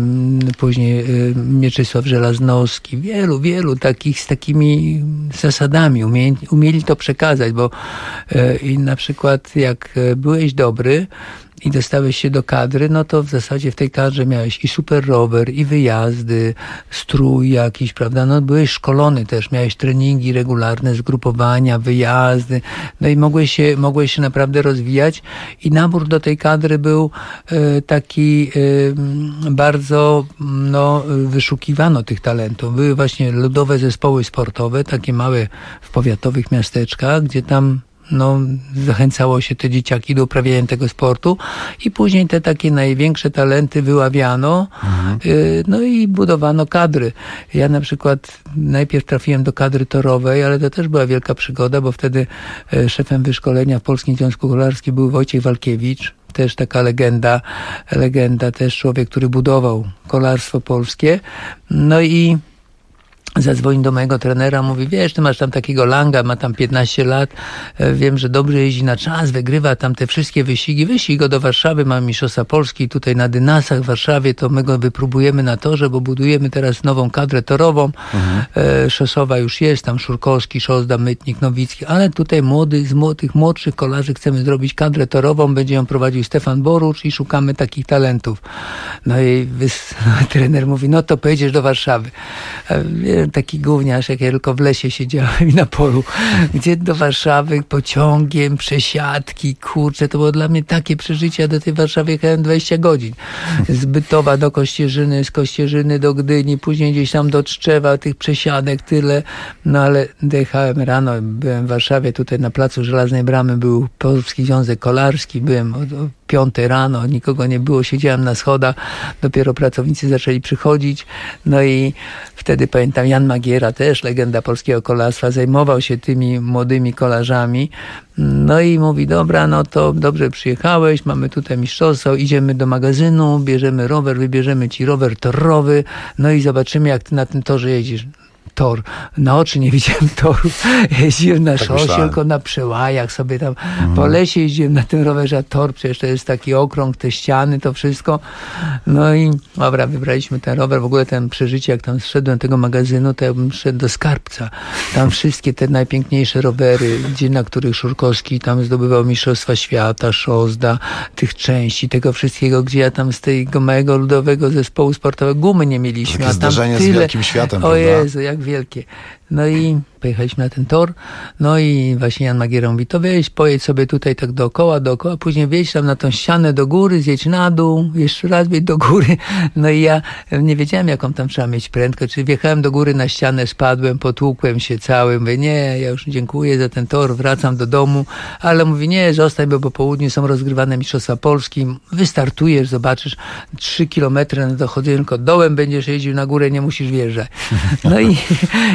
później e, Mieczysław Żelaznowski. Wielu, wielu takich z takimi zasadami. Umieli, umieli to przekazać, bo e, i na przykład jak byłeś dobry i dostałeś się do kadry, no to w zasadzie w tej kadrze miałeś i super rower, i wyjazdy, strój jakiś, prawda, no byłeś szkolony też, miałeś treningi regularne, zgrupowania, wyjazdy, no i mogłeś się, mogłeś się naprawdę rozwijać i nabór do tej kadry był e, taki e, bardzo, no, wyszukiwano tych talentów. Były właśnie ludowe zespoły sportowe, takie małe w powiatowych miasteczkach, gdzie tam no, zachęcało się te dzieciaki do uprawiania tego sportu i później te takie największe talenty wyławiano, mhm. y, no i budowano kadry. Ja na przykład najpierw trafiłem do kadry torowej, ale to też była wielka przygoda, bo wtedy y, szefem wyszkolenia w Polskim Związku Kolarskim był Wojciech Walkiewicz, też taka legenda, legenda też człowiek, który budował kolarstwo polskie. No i zadzwonił do mojego trenera, mówi, wiesz, ty masz tam takiego Langa, ma tam piętnaście lat, wiem, że dobrze jeździ na czas, wygrywa tam te wszystkie wyścigi, wyścig go do Warszawy, mamy mistrzostwa Polski tutaj na Dynasach w Warszawie, to my go wypróbujemy na torze, bo budujemy teraz nową kadrę torową, mhm. e, szosowa już jest, tam Szurkowski, Szozda, Mytnik, Nowicki, ale tutaj młody, z młodych, młodszych kolarzy chcemy zrobić kadrę torową, będzie ją prowadził Stefan Borucz i szukamy takich talentów. No i wys... trener mówi, no to pojedziesz do Warszawy. E, taki gówniarz, jak ja tylko w lesie siedziałem i na polu, gdzie do Warszawy pociągiem, przesiadki, kurczę, to było dla mnie takie przeżycie, ja do tej Warszawy jechałem dwadzieścia godzin. Z Bytowa do Kościerzyny, z Kościerzyny do Gdyni, później gdzieś tam do Tczewa, tych przesiadek tyle, no ale dojechałem rano, byłem w Warszawie, tutaj na placu Żelaznej Bramy był Polski Związek Kolarski, byłem od, od piątej rano, nikogo nie było, siedziałem na schodach, dopiero pracownicy zaczęli przychodzić, no i wtedy pamiętam, Jan Magiera, też legenda polskiego kolarstwa, zajmował się tymi młodymi kolarzami, no i mówi, dobra, no to dobrze przyjechałeś, mamy tutaj mistrzostwo, idziemy do magazynu, bierzemy rower, wybierzemy ci rower torowy, no i zobaczymy, jak ty na tym torze jeździsz. Tor. Na oczy nie widziałem toru. Jeździłem na tak szosie, myślałem. Tylko na przełajach sobie tam mhm. po lesie jeździłem na tym rowerze, a tor przecież to jest taki okrąg, te ściany, to wszystko. No i dobra, wybraliśmy ten rower. W ogóle ten przeżycie, jak tam zszedłem do tego magazynu, to ja bym szedł do skarbca. Tam wszystkie te najpiękniejsze rowery, gdzie, na których Szurkowski tam zdobywał mistrzostwa świata, Szozda, tych części, tego wszystkiego, gdzie ja tam z tego małego ludowego zespołu sportowego gumy nie mieliśmy. Takie a tam zdarzenie tyle... z wielkim światem, o prawda? Jezu, jak wielkie. No i pojechaliśmy na ten tor, no i właśnie Jan Magiera mówi, to weź, pojedź sobie tutaj tak dookoła, dookoła, później wjedź tam na tą ścianę do góry, zjedź na dół, jeszcze raz wjedź do góry. No i ja nie wiedziałem, jaką tam trzeba mieć prędkość, czyli wjechałem do góry na ścianę, spadłem, potłukłem się cały, mówię, nie, ja już dziękuję za ten tor, wracam do domu, ale mówi, nie, zostań, bo po południu są rozgrywane mistrzostwa Polski, wystartujesz, zobaczysz, trzy kilometry na dochodzenie, tylko dołem będziesz jeździł, na górę nie musisz wjeżdżać. No i, i czekałem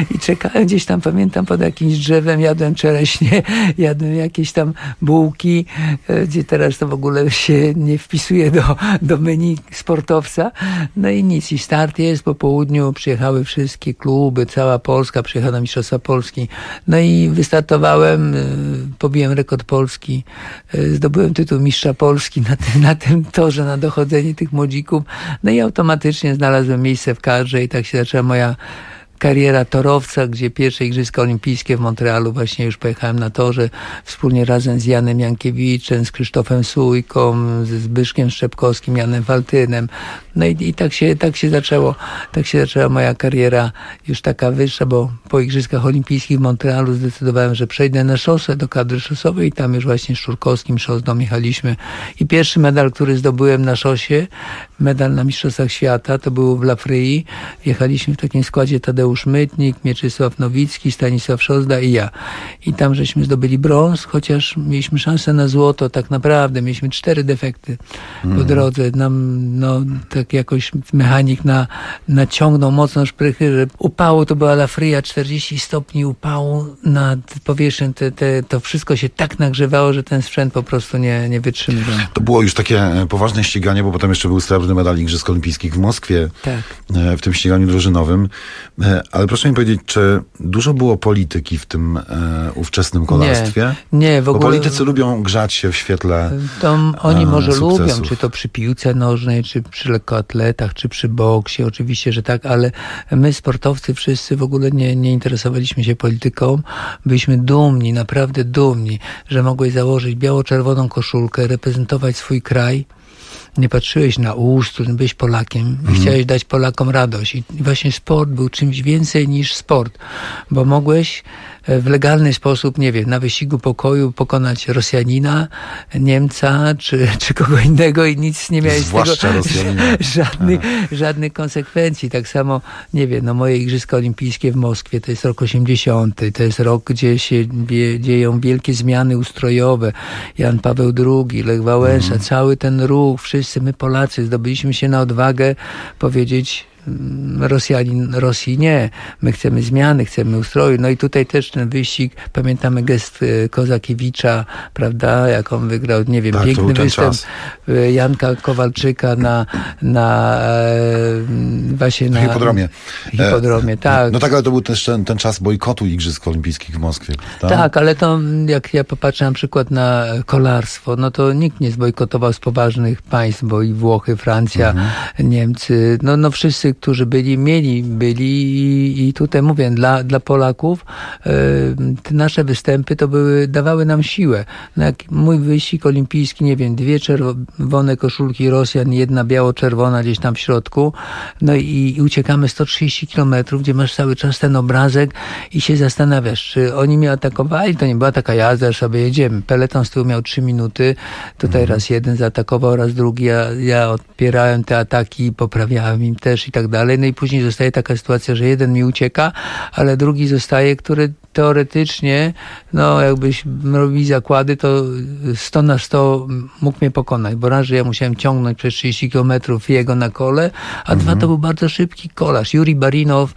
mieszkałem gdzieś tam, pamiętam, pod jakimś drzewem, jadłem czereśnie, jadłem jakieś tam bułki, gdzie teraz to w ogóle się nie wpisuje do, do menu sportowca. No i nic, i start jest, po południu przyjechały wszystkie kluby, cała Polska przyjechała na Mistrzostwa Polski. No i wystartowałem, pobiłem rekord Polski, zdobyłem tytuł mistrza Polski na tym, na tym torze, na dochodzenie tych młodzików. No i automatycznie znalazłem miejsce w kadrze i tak się zaczęła moja kariera torowca, gdzie pierwsze Igrzyska Olimpijskie w Montrealu właśnie już pojechałem na torze wspólnie razem z Janem Jankiewiczem, z Krzysztofem Sujką, ze Zbyszkiem Szczepkowskim, Janem Waltynem. No i, i tak się, tak się zaczęło, tak się zaczęła moja kariera już taka wyższa, bo po Igrzyskach Olimpijskich w Montrealu zdecydowałem, że przejdę na szosę do kadry szosowej i tam już właśnie z Szurkowskim, Szosdą jechaliśmy. I pierwszy medal, który zdobyłem na szosie, medal na Mistrzostwach Świata, to był w La Free. Jechaliśmy w takim składzie Tadeusz Mytnik, Mieczysław Nowicki, Stanisław Szosda i ja. I tam żeśmy zdobyli brąz, chociaż mieliśmy szansę na złoto, tak naprawdę. Mieliśmy cztery defekty mm. po drodze. Nam, no, tak jakoś mechanik na, naciągnął mocno szprychy, że upało to była La Free, czterdzieści stopni upału nad powierzchnią. Te, te, to wszystko się tak nagrzewało, że ten sprzęt po prostu nie, nie wytrzymywał. To było już takie poważne ściganie, bo potem jeszcze był srebrny medal Igrzysk Olimpijskich w Moskwie, tak. w tym ściganiu drużynowym. Ale proszę mi powiedzieć, czy dużo było polityki w tym e, ówczesnym kolarstwie? Nie, nie w ogóle. Bo politycy lubią grzać się w świetle To oni może sukcesów. lubią, czy to przy piłce nożnej, czy przy lekkoatletach, czy przy boksie, oczywiście, że tak, ale my sportowcy wszyscy w ogóle nie, nie interesowaliśmy się polityką. Byliśmy dumni, naprawdę dumni, że mogłeś założyć biało-czerwoną koszulkę, reprezentować swój kraj. Nie patrzyłeś na ustrój, byłeś Polakiem i mm. chciałeś dać Polakom radość. I właśnie sport był czymś więcej niż sport, bo mogłeś w legalny sposób, nie wiem, na wyścigu pokoju pokonać Rosjanina, Niemca, czy, czy kogo innego i nic nie miałeś Zwłaszcza z tego Rosjanina. żadnych, żadnych konsekwencji. Tak samo, nie wiem, no moje Igrzyska Olimpijskie w Moskwie to jest rok osiemdziesiąty, to jest rok, gdzie się wie, dzieją wielkie zmiany ustrojowe. Jan Paweł drugi, Lech Wałęsa, mm. cały ten ruch, wszyscy my Polacy zdobyliśmy się na odwagę powiedzieć Rosjanin, Rosji nie. My chcemy zmiany, chcemy ustroju. No i tutaj też ten wyścig, pamiętamy gest Kozakiewicza, prawda, jak on wygrał, nie wiem, tak, piękny występ czas. Janka Kowalczyka na, na właśnie na hipodromie. Hipodromie, e, tak. No tak, ale to był też ten, ten czas bojkotu Igrzysk Olimpijskich w Moskwie. Tak? tak, ale to jak ja popatrzę na przykład na kolarstwo, no to nikt nie zbojkotował z poważnych państw, bo i Włochy, Francja, mhm. Niemcy, no, no wszyscy, którzy byli, mieli, byli i, i tutaj mówię, dla, dla Polaków y, te nasze występy to były, dawały nam siłę. No jak mój wyścig olimpijski, nie wiem, dwie czerwone koszulki Rosjan, jedna biało-czerwona gdzieś tam w środku, no i, i uciekamy sto trzydzieści kilometrów, gdzie masz cały czas ten obrazek i się zastanawiasz, czy oni mnie atakowali, to nie była taka jazda, że sobie jedziemy. Peleton z tyłu miał trzy minuty, tutaj mhm. raz jeden zaatakował, raz drugi, ja, ja odpierałem te ataki, poprawiałem im też i tak dalej. No i później zostaje taka sytuacja, że jeden mi ucieka, ale drugi zostaje, który teoretycznie, no jakbyś robili zakłady, to sto na sto mógł mnie pokonać, bo raz, że ja musiałem ciągnąć przez trzydzieści kilometrów jego na kole, a mhm. dwa, to był bardzo szybki kolarz. Juri Barinow,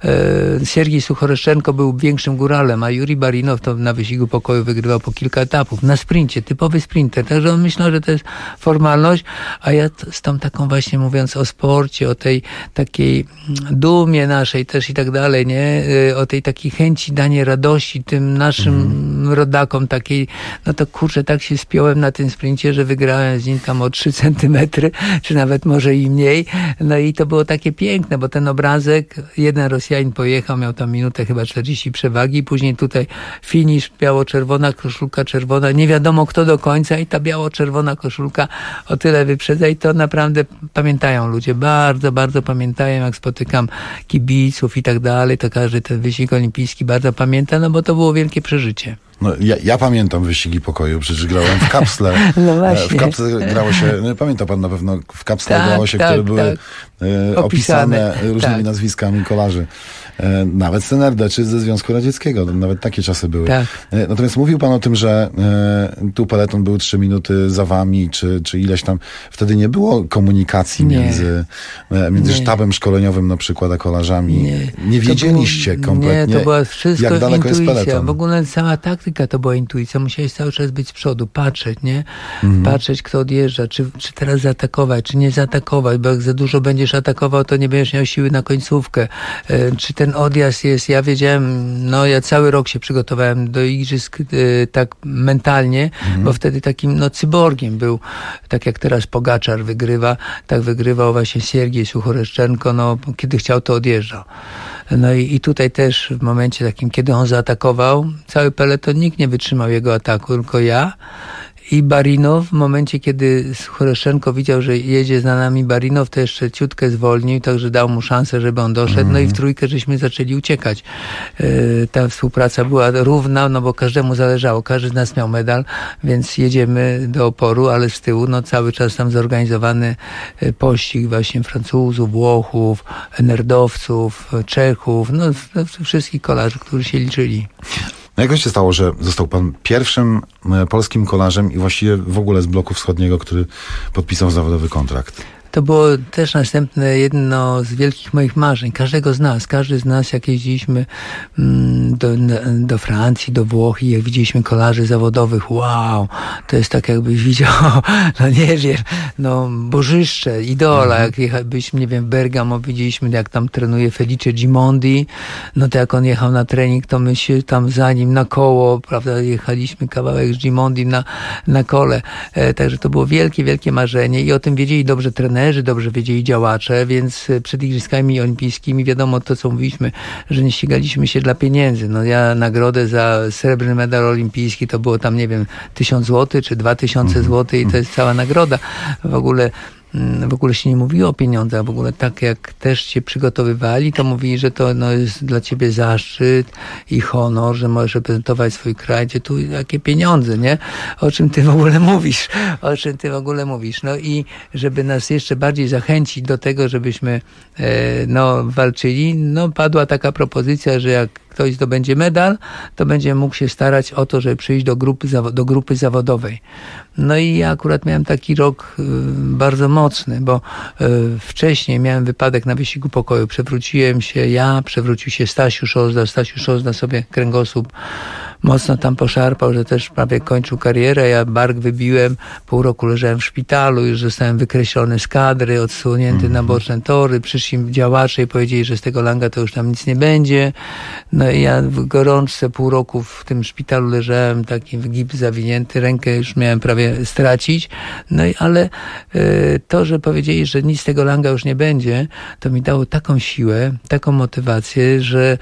e, Siergiej Suchoreszczenko był większym góralem, a Juri Barinow to na wyścigu pokoju wygrywał po kilka etapów, na sprincie, typowy sprinter, także on myślał, że to jest formalność, a ja t- z tą taką właśnie mówiąc o sporcie, o tej takiej dumie naszej też i tak dalej, nie? O tej takiej chęci dania radości tym naszym mm. rodakom takiej, no to kurczę, tak się spiąłem na tym sprincie, że wygrałem z nim tam o trzy centymetry, czy nawet może i mniej. No i to było takie piękne, bo ten obrazek, jeden Rosjanin pojechał, miał tam minutę chyba czterdzieści przewagi, później tutaj finisz, biało-czerwona koszulka czerwona, nie wiadomo kto do końca i ta biało-czerwona koszulka o tyle wyprzedza i to naprawdę pamiętają ludzie, bardzo, bardzo pamiętają, jak spotykam kibiców i tak dalej, to każdy ten wyścig olimpijski bardzo pamięta, no bo to było wielkie przeżycie. No, ja, ja pamiętam wyścigi pokoju, przecież grałem w kapsle. No właśnie. W kapsle grało się, no, pamięta pan na pewno, w kapsle tak, grało się, tak, które były tak. e, opisane, opisane różnymi tak. nazwiskami kolarzy. E, nawet z N R D czy ze Związku Radzieckiego. Nawet takie czasy były. Tak. E, natomiast mówił pan o tym, że e, tu peleton był trzy minuty za wami, czy, czy ileś tam. Wtedy nie było komunikacji nie. między, e, między nie. sztabem szkoleniowym na przykład a kolarzami. Nie, nie wiedzieliście było, kompletnie, nie, to była wszystko jak daleko intuicja. jest peleton. W ogóle cała taktyka to była intuicja. Musiałeś cały czas być z przodu, patrzeć, nie? Mhm. Patrzeć, kto odjeżdża, czy, czy teraz zaatakować, czy nie zaatakować, bo jak za dużo będziesz atakował, to nie będziesz miał siły na końcówkę. E, czy ten odjazd jest, ja wiedziałem, no ja cały rok się przygotowałem do igrzysk e, tak mentalnie, mhm. bo wtedy takim, no cyborgiem był, tak jak teraz Pogaczar wygrywa, tak wygrywał właśnie Siergiej Suchoreszczenko, no kiedy chciał, to odjeżdżał. No i, i tutaj też w momencie takim, kiedy on zaatakował, cały peleton, nikt nie wytrzymał jego ataku, tylko ja i Barinow. W momencie, kiedy Suchoreszczenko widział, że jedzie za nami Barinow, to jeszcze ciutkę zwolnił, także dał mu szansę, żeby on doszedł. Mm. No i w trójkę żeśmy zaczęli uciekać. Yy, ta współpraca była równa, no bo każdemu zależało. Każdy z nas miał medal, więc jedziemy do oporu, ale z tyłu no cały czas tam zorganizowany pościg właśnie Francuzów, Włochów, Nerdowców, Czechów, no wszystkich kolarzy, którzy się liczyli. No jak to się stało, że został pan pierwszym polskim kolarzem i właściwie w ogóle z bloku wschodniego, który podpisał zawodowy kontrakt? To było też następne jedno z wielkich moich marzeń. Każdego z nas, każdy z nas, jak jeździliśmy do, do Francji, do Włoch i jak widzieliśmy kolarzy zawodowych, wow, to jest tak jakbyś widział, no nie wiem, no bożyszcze, idola, jak jechaliśmy, nie wiem, w Bergamo, widzieliśmy jak tam trenuje Felice Gimondi, no to jak on jechał na trening, to my się tam za nim na koło, prawda, jechaliśmy kawałek z Gimondi na, na kole. E, także to było wielkie, wielkie marzenie i o tym wiedzieli dobrze trenerzy, dobrze wiedzieli działacze, więc przed Igrzyskami Olimpijskimi wiadomo to, co mówiliśmy, że nie ścigaliśmy się dla pieniędzy. No ja nagrodę za srebrny medal olimpijski to było tam, nie wiem, tysiąc złotych czy dwa tysiące złotych i to jest cała nagroda. W ogóle w ogóle się nie mówiło o pieniądzach, w ogóle tak jak też się przygotowywali, to mówili, że to no, jest dla ciebie zaszczyt i honor, że możesz reprezentować swój kraj, gdzie tu jakie pieniądze, nie? O czym ty w ogóle mówisz? O czym ty w ogóle mówisz? No i żeby nas jeszcze bardziej zachęcić do tego, żebyśmy e, no, walczyli, no padła taka propozycja, że jak ktoś zdobędzie medal, to będzie mógł się starać o to, żeby przyjść do grupy, do grupy zawodowej. No i ja akurat miałem taki rok y, bardzo mocny, bo y, wcześniej miałem wypadek na wyścigu pokoju. Przewróciłem się ja, przewrócił się Stasiu Szozda. Stasiu Szozda sobie kręgosłup mocno tam poszarpał, że też prawie kończył karierę. Ja bark wybiłem, pół roku leżałem w szpitalu, już zostałem wykreślony z kadry, odsunięty mm-hmm. na boczne tory. Przyszli działacze i powiedzieli, że z tego Langa to już tam nic nie będzie. No i ja w gorączce pół roku w tym szpitalu leżałem, taki w gips zawinięty, rękę już miałem prawie stracić. No i ale y, to, że powiedzieli, że nic z tego Langa już nie będzie, to mi dało taką siłę, taką motywację, że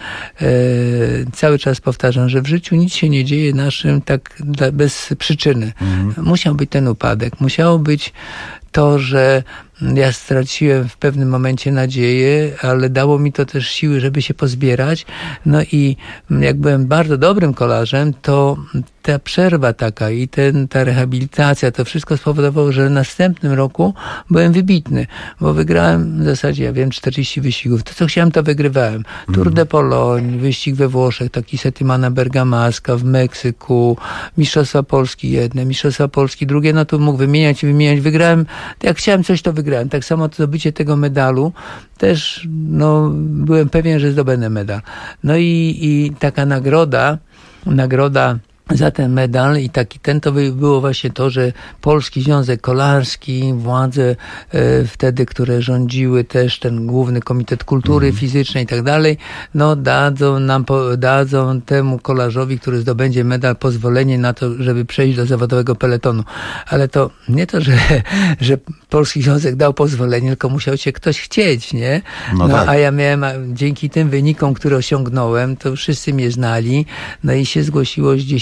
y, cały czas powtarzam, że w życiu nic się nie dzieje naszym tak dla, bez przyczyny. Mhm. Musiał być ten upadek, musiało być to, że ja straciłem w pewnym momencie nadzieję, ale dało mi to też siły, żeby się pozbierać. No i jak byłem bardzo dobrym kolarzem, to ta przerwa taka i ten, ta rehabilitacja, to wszystko spowodowało, że w następnym roku byłem wybitny, bo wygrałem w zasadzie, ja wiem, czterdzieści wyścigów. To, co chciałem, to wygrywałem. Tour de Pologne, wyścig we Włoszech, taki Settimana Bergamasca, w Meksyku, Mistrzostwa Polski jedne, Mistrzostwa Polski drugie, no to mógł wymieniać i wymieniać. Wygrałem, jak chciałem coś, to wygrałem. Tak samo to zdobycie tego medalu, też no, byłem pewien, że zdobędę medal. No i, i taka nagroda, nagroda za ten medal i taki ten to było właśnie to, że Polski Związek Kolarski, władze e, wtedy, które rządziły też ten Główny Komitet Kultury mm. Fizycznej i tak dalej, no dadzą nam, po, dadzą temu kolarzowi, który zdobędzie medal, pozwolenie na to, żeby przejść do zawodowego peletonu. Ale to nie to, że, że Polski Związek dał pozwolenie, tylko musiał się ktoś chcieć, nie? No, no tak. A ja miałem, a dzięki tym wynikom, które osiągnąłem, to wszyscy mnie znali, no i się zgłosiło z dziesięciu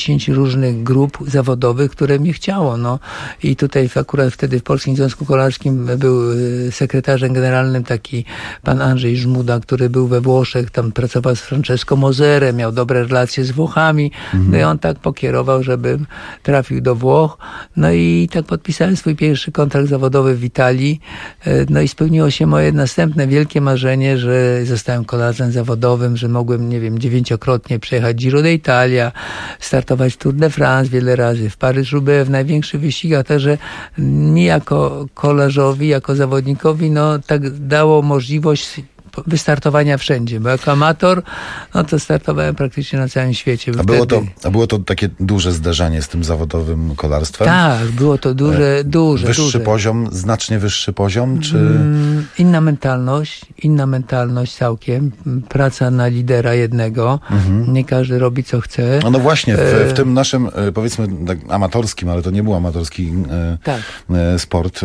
dziesięć różnych grup zawodowych, które mnie chciało. No. I tutaj akurat wtedy w Polskim Związku Kolarskim był sekretarzem generalnym taki pan Andrzej Żmuda, który był we Włoszech, tam pracował z Francesco Moserem, miał dobre relacje z Włochami. Mhm. No i on tak pokierował, żebym trafił do Włoch. No i tak podpisałem swój pierwszy kontrakt zawodowy w Italii. No i spełniło się moje następne wielkie marzenie, że zostałem kolarzem zawodowym, że mogłem, nie wiem, dziewięciokrotnie przejechać Giro d'Italia, startować w Tour de France wiele razy, w Paryż-Roubaix, w największych wyścigach. Także mi jako kolarzowi, jako zawodnikowi, no tak dało możliwość wystartowania wszędzie, bo jako amator, no to startowałem praktycznie na całym świecie. A było, to, a było to takie duże zderzenie z tym zawodowym kolarstwem? Tak, było to duże, duże. Wyższy duże. poziom, znacznie wyższy poziom, czy... Mm, inna mentalność, inna mentalność całkiem. Praca na lidera jednego. Mhm. Nie każdy robi co chce. No, no właśnie, w, w tym naszym, powiedzmy, tak amatorskim, ale to nie był amatorski tak. sport,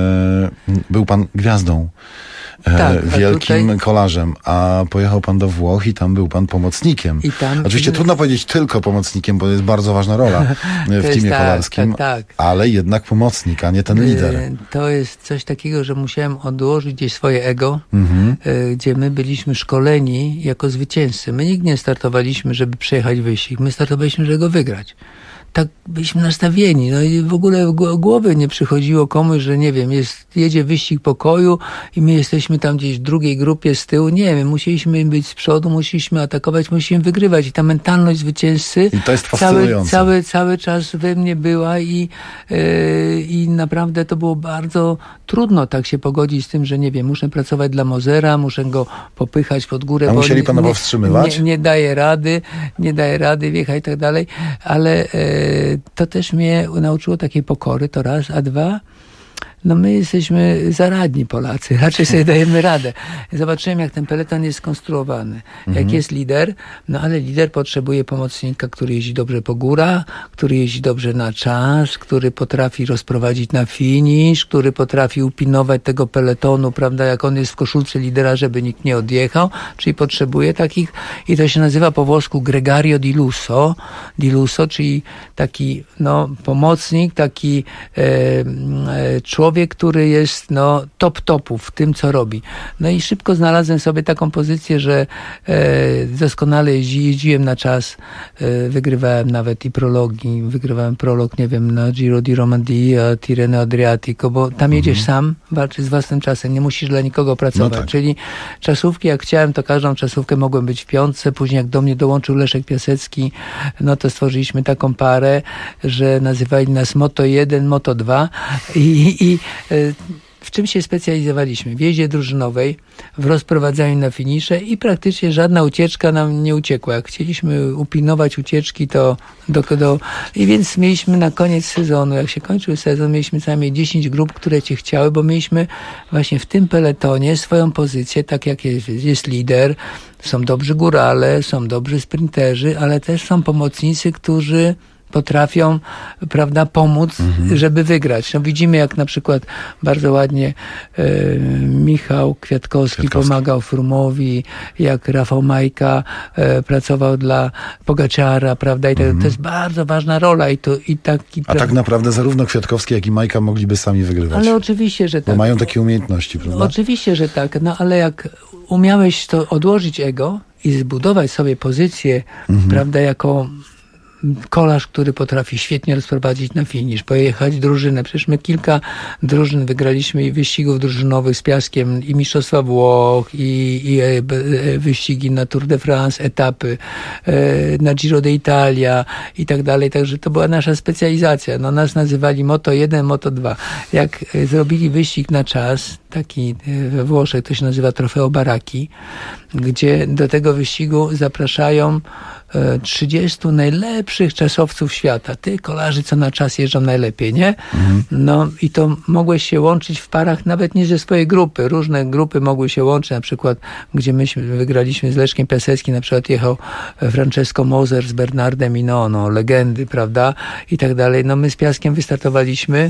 był pan gwiazdą. Tak, wielkim tutaj... kolarzem, a pojechał pan do Włoch i tam był pan pomocnikiem. I tam... Oczywiście trudno powiedzieć tylko pomocnikiem, bo jest bardzo ważna rola w teamie tak, kolarskim, tak, tak. ale jednak pomocnik, a nie ten lider. To jest coś takiego, że musiałem odłożyć gdzieś swoje ego, mhm. gdzie my byliśmy szkoleni jako zwycięzcy. My nigdy nie startowaliśmy, żeby przejechać wyścig. My startowaliśmy, żeby go wygrać. Tak byliśmy nastawieni, no i w ogóle w głowy nie przychodziło komuś, że nie wiem, jest, jedzie wyścig pokoju i my jesteśmy tam gdzieś w drugiej grupie z tyłu. Nie, my musieliśmy być z przodu, musieliśmy atakować, musieliśmy wygrywać i ta mentalność zwycięzcy I to jest cały, cały, cały czas we mnie była i, yy, i naprawdę to było bardzo trudno tak się pogodzić z tym, że nie wiem, muszę pracować dla Mosera, muszę go popychać pod górę. A bo musieli nie, pana powstrzymywać? Nie, nie daje rady, nie daje rady wjechać i tak dalej, ale yy, to też mnie nauczyło takiej pokory, to raz, a dwa, no my jesteśmy zaradni Polacy, raczej sobie dajemy radę. Zobaczyłem, jak ten peleton jest skonstruowany. Mhm. Jak jest lider, no ale lider potrzebuje pomocnika, który jeździ dobrze po górach, który jeździ dobrze na czas, który potrafi rozprowadzić na finisz, który potrafi upilnować tego peletonu, prawda, jak on jest w koszulce lidera, żeby nikt nie odjechał, czyli potrzebuje takich, i to się nazywa po włosku gregario di lusso, di lusso, czyli taki, no, pomocnik, taki e, e, człowiek, który jest no, top topów w tym, co robi. No i szybko znalazłem sobie taką pozycję, że e, doskonale jeździ, jeździłem na czas, e, wygrywałem nawet i prologi, wygrywałem prolog, nie wiem, na Giro di Romandia, Tirreno Adriatico, bo tam jedziesz mhm. sam, walczysz z własnym czasem, nie musisz dla nikogo pracować. No tak. Czyli czasówki, jak chciałem, to każdą czasówkę mogłem być w piątce, później jak do mnie dołączył Leszek Piasecki, no to stworzyliśmy taką parę, że nazywali nas Moto jeden, Moto dwa i, i w czym się specjalizowaliśmy? W jeździe drużynowej, w rozprowadzaniu na finisze i praktycznie żadna ucieczka nam nie uciekła. Jak chcieliśmy upilnować ucieczki, to do, do... I więc mieliśmy na koniec sezonu, jak się kończył sezon, mieliśmy co najmniej dziesięć grup, które cię chciały, bo mieliśmy właśnie w tym peletonie swoją pozycję, tak jak jest, jest lider, są dobrzy górale, są dobrzy sprinterzy, ale też są pomocnicy, którzy potrafią, prawda, pomóc, mhm. żeby wygrać. No widzimy, jak na przykład bardzo ładnie e, Michał Kwiatkowski, Kwiatkowski pomagał Frumowi, jak Rafał Majka e, pracował dla Pogaczara, prawda, i to, mhm. to jest bardzo ważna rola. I to, i taki, A tak naprawdę zarówno Kwiatkowski, jak i Majka mogliby sami wygrywać. Ale oczywiście, że tak. Bo mają takie umiejętności, prawda? Oczywiście, że tak, no ale jak umiałeś to odłożyć ego i zbudować sobie pozycję, mhm. prawda, jako kolarz, który potrafi świetnie rozprowadzić na finisz, pojechać drużynę. Przecież my kilka drużyn wygraliśmy i wyścigów drużynowych z Piaskiem, i Mistrzostwa Włoch, i, i e, e, wyścigi na Tour de France, etapy e, na Giro d'Italia i tak dalej. Także to była nasza specjalizacja. No, nas nazywali Moto jeden, Moto dwa. Jak e, zrobili wyścig na czas, taki e, we Włoszech, to się nazywa Trofeo Baracchi, gdzie do tego wyścigu zapraszają trzydziestu najlepszych czasowców świata. Tych kolarzy, co na czas jeżdżą najlepiej, nie? Mhm. No i to mogłeś się łączyć w parach, nawet nie ze swojej grupy. Różne grupy mogły się łączyć, na przykład, gdzie myśmy wygraliśmy z Leszkiem Piaseckim, na przykład jechał Francesco Moser z Bernardem Hinault, legendy, prawda? I tak dalej. No my z Piaskiem wystartowaliśmy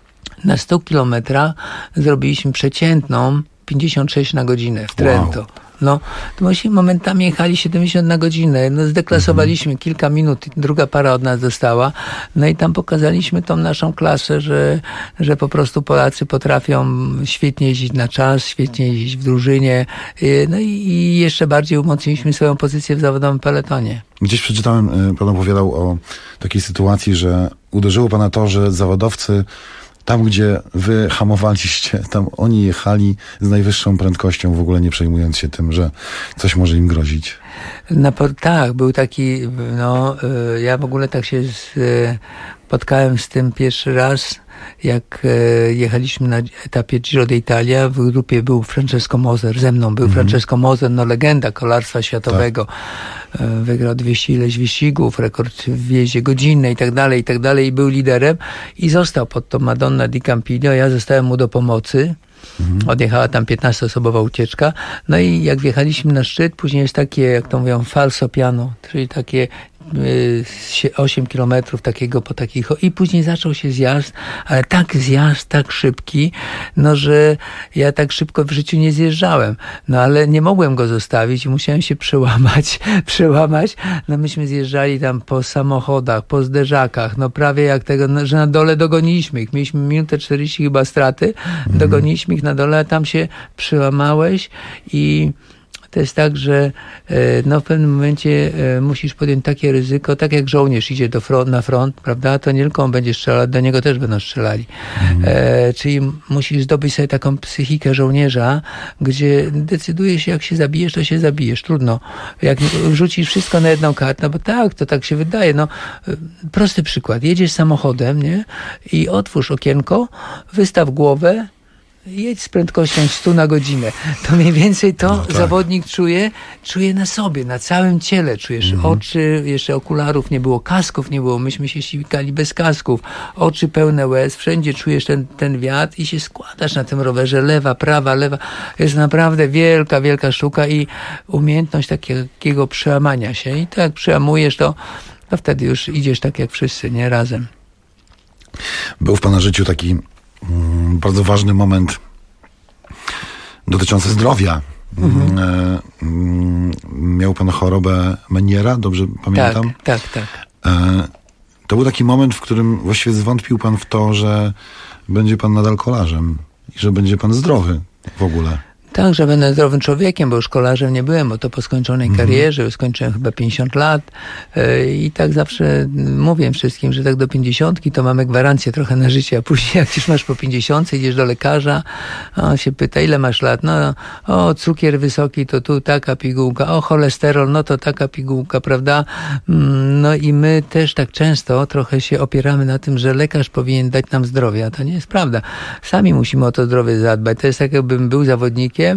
na sto kilometrach, zrobiliśmy przeciętną pięćdziesiąt sześć na godzinę w Trento. Wow. No, to myśmy momentami jechali siedemdziesiąt na godzinę. No, zdeklasowaliśmy mhm. kilka minut, druga para od nas została. No i tam pokazaliśmy tą naszą klasę, że, że po prostu Polacy potrafią świetnie jeździć na czas, świetnie jeździć w drużynie. No i, i jeszcze bardziej umocniliśmy swoją pozycję w zawodowym peletonie. Gdzieś przeczytałem, pan opowiadał o takiej sytuacji, że uderzyło pana to, że zawodowcy tam, gdzie wy hamowaliście, tam oni jechali z najwyższą prędkością, w ogóle nie przejmując się tym, że coś może im grozić. Na, tak, był taki, no, ja w ogóle tak się spotkałem z tym pierwszy raz, jak jechaliśmy na etapie Giro d'Italia. W grupie był Francesco Moser, ze mną był mm. Francesco Moser, no legenda kolarstwa światowego. Tak. Wygrał dwieście ileś wyścigów, rekord w jeździe godzinnej i tak dalej, i tak dalej, i był liderem i został pod tą Madonna di Campiglio. Ja zostałem mu do pomocy. Mhm. Odjechała tam piętnastoosobowa ucieczka. No i jak wjechaliśmy na szczyt, później jest takie, jak to mówią, falso piano, czyli takie osiem kilometrów takiego po takich, i później zaczął się zjazd, ale tak zjazd, tak szybki, no że ja tak szybko w życiu nie zjeżdżałem, no ale nie mogłem go zostawić i musiałem się przełamać, przełamać, no myśmy zjeżdżali tam po samochodach, po zderzakach, no prawie jak tego, no, że na dole dogoniliśmy ich, mieliśmy minutę czterdzieści chyba straty, mhm. dogoniliśmy ich na dole, a tam się przełamałeś i to jest tak, że no, w pewnym momencie musisz podjąć takie ryzyko, tak jak żołnierz idzie do front, na front, prawda, to nie tylko on będzie strzelał, do niego też będą strzelali. Mhm. E, czyli musisz zdobyć sobie taką psychikę żołnierza, gdzie decyduje się, jak się zabijesz, to się zabijesz. Trudno. Jak wrzucisz wszystko na jedną kartę, no bo tak, to tak się wydaje. No, prosty przykład. Jedziesz samochodem, nie? I otwórz okienko, wystaw głowę, jedź z prędkością sto na godzinę. To mniej więcej to no tak. zawodnik czuje, czuje na sobie, na całym ciele. Czujesz mhm. oczy, jeszcze okularów nie było, kasków nie było, myśmy się ścigali bez kasków. Oczy pełne łez, wszędzie czujesz ten, ten wiatr i się składasz na tym rowerze, lewa, prawa, lewa. Jest naprawdę wielka, wielka sztuka i umiejętność takiego przełamania się. I to jak przełamujesz, to, to wtedy już idziesz tak jak wszyscy, nie? Razem. Był w pana życiu taki bardzo ważny moment dotyczący zdrowia. Mhm. E, miał pan chorobę Meniera, dobrze pamiętam? Tak, tak, tak. E, to był taki moment, w którym właściwie zwątpił pan w to, że będzie pan nadal kolarzem i że będzie pan zdrowy w ogóle. Tak, że będę zdrowym człowiekiem, bo już kolarzem nie byłem, bo to po skończonej mhm. karierze, już skończyłem chyba pięćdziesiąt lat yy, i tak zawsze mówię wszystkim, że tak do pięćdziesiątki to mamy gwarancję trochę na życie, a później jak już masz po pięćdziesiątce, idziesz do lekarza, a on się pyta, ile masz lat? No, o, cukier wysoki, to tu taka pigułka, o, cholesterol, no to taka pigułka, prawda? No i my też tak często trochę się opieramy na tym, że lekarz powinien dać nam zdrowie, a to nie jest prawda. Sami musimy o to zdrowie zadbać. To jest tak, jakbym był zawodnikiem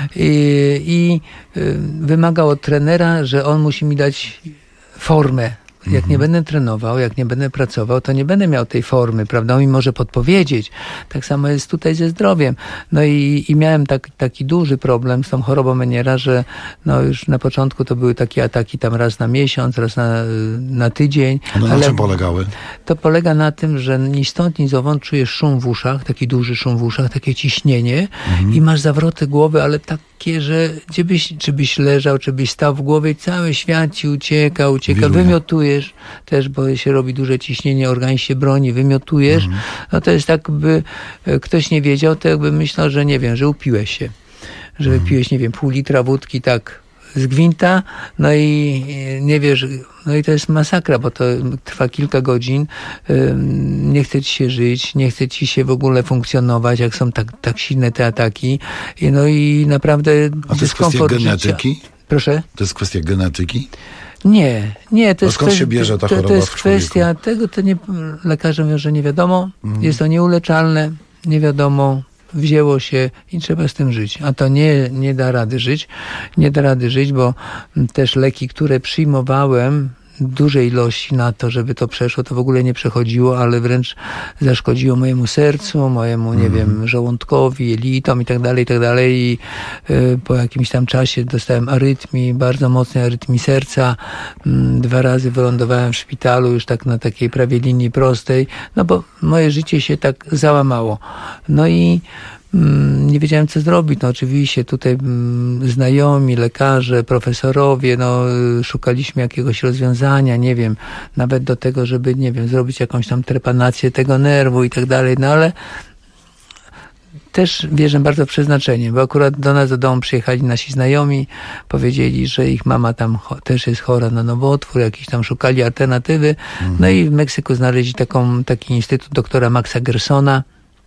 i, i wymagał od trenera, że on musi mi dać formę. Jak mhm. nie będę trenował, jak nie będę pracował, to nie będę miał tej formy, prawda? On mi może podpowiedzieć. Tak samo jest tutaj ze zdrowiem. No i, i miałem tak, taki duży problem z tą chorobą Meniera, że no już na początku to były takie ataki tam raz na miesiąc, raz na, na tydzień. One ale na czym polegały? To polega na tym, że ni stąd, ni zowąd czujesz szum w uszach, taki duży szum w uszach, takie ciśnienie mhm. i masz zawroty głowy, ale takie, że czy byś, czy byś leżał, czy byś stał w głowie, cały świat ci ucieka, ucieka, Wiruje. wymiotujesz też, bo się robi duże ciśnienie, organizm się broni, wymiotujesz, mhm. no to jest tak, by ktoś nie wiedział, to jakby myślał, że nie wiem, że upiłeś się, że mhm. wypiłeś, nie wiem, pół litra wódki tak z gwinta, no i nie wiesz, no i to jest masakra, bo to trwa kilka godzin, nie chce ci się żyć, nie chce ci się w ogóle funkcjonować, jak są tak, tak silne te ataki, no i naprawdę A to jest kwestia genetyki? Życia. Proszę? To jest kwestia genetyki? Nie, nie. To no jest skąd kwestia, się bierze ta to, choroba to jest w kwestia tego, to nie, lekarze mówią, że nie wiadomo, mm. jest to nieuleczalne, nie wiadomo, wzięło się i trzeba z tym żyć. A to nie, nie da rady żyć, nie da rady żyć, bo też leki, które przyjmowałem, dużej ilości na to, żeby to przeszło, to w ogóle nie przechodziło, ale wręcz zaszkodziło mojemu sercu, mojemu, nie mm. wiem, żołądkowi, jelitom i tak dalej, i tak dalej. I y, po jakimś tam czasie dostałem arytmii, bardzo mocnej arytmii serca. Mm, dwa razy wylądowałem w szpitalu, już tak na takiej prawie linii prostej, no bo moje życie się tak załamało. No i nie wiedziałem, co zrobić. No oczywiście tutaj znajomi, lekarze, profesorowie, no szukaliśmy jakiegoś rozwiązania, nie wiem, nawet do tego, żeby, nie wiem, zrobić jakąś tam trepanację tego nerwu i tak dalej, no ale też wierzę bardzo w przeznaczenie, bo akurat do nas do domu przyjechali nasi znajomi, powiedzieli, że ich mama tam cho- też jest chora na nowotwór, jakieś tam szukali alternatywy, mhm. no i w Meksyku znaleźli taką, taki instytut doktora Maxa Gersona.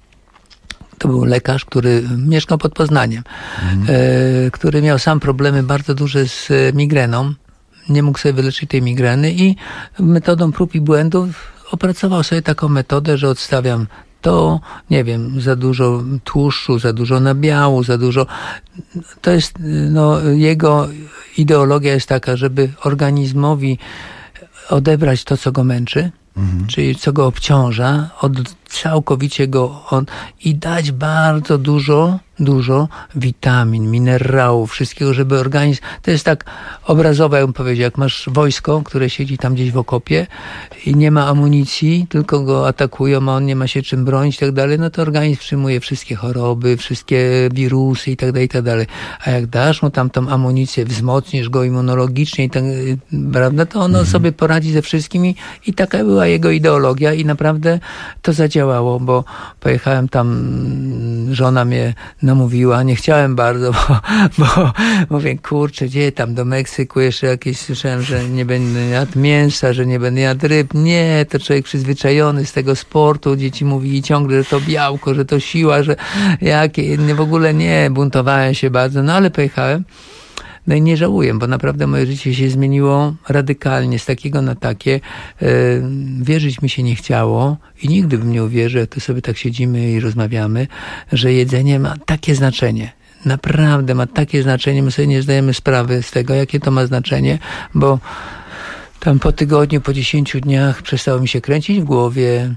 To był lekarz, który mieszkał pod Poznaniem, mhm. e, który miał sam problemy bardzo duże z migreną. Nie mógł sobie wyleczyć tej migreny i metodą prób i błędów opracował sobie taką metodę, że odstawiam to, nie wiem, za dużo tłuszczu, za dużo nabiału, za dużo... To jest, no, jego ideologia jest taka, żeby organizmowi odebrać to, co go męczy, mhm. czyli co go obciąża, od, całkowicie go on i dać bardzo dużo, dużo witamin, minerałów, wszystkiego, żeby organizm... To jest tak obrazowo, ja bym powiedział, jak masz wojsko, które siedzi tam gdzieś w okopie i nie ma amunicji, tylko go atakują, a on nie ma się czym bronić i tak dalej, no to organizm przyjmuje wszystkie choroby, wszystkie wirusy i tak dalej, i tak dalej. A jak dasz mu tam tą amunicję, wzmocnisz go immunologicznie i tak, prawda, to ono mhm. sobie poradzi ze wszystkimi i taka była jego ideologia i naprawdę to zadziałało, bo pojechałem tam, żona mnie namówiła, nie chciałem bardzo, bo, bo mówię, kurczę, gdzie tam do Meksyku jeszcze jakieś, słyszałem, że nie będę jadł mięsa, że nie będę jadł ryb. Nie, to człowiek przyzwyczajony z tego sportu, dzieci mówili ciągle, że to białko, że to siła, że jakie, nie, w ogóle nie, buntowałem się bardzo, no ale pojechałem. No i nie żałuję, bo naprawdę moje życie się zmieniło radykalnie, z takiego na takie. Yy, wierzyć mi się nie chciało i nigdy bym nie uwierzył, jak to sobie tak siedzimy i rozmawiamy, że jedzenie ma takie znaczenie. Naprawdę ma takie znaczenie. My sobie nie zdajemy sprawy z tego, jakie to ma znaczenie, bo tam po tygodniu, po dziesięciu dniach przestało mi się kręcić w głowie.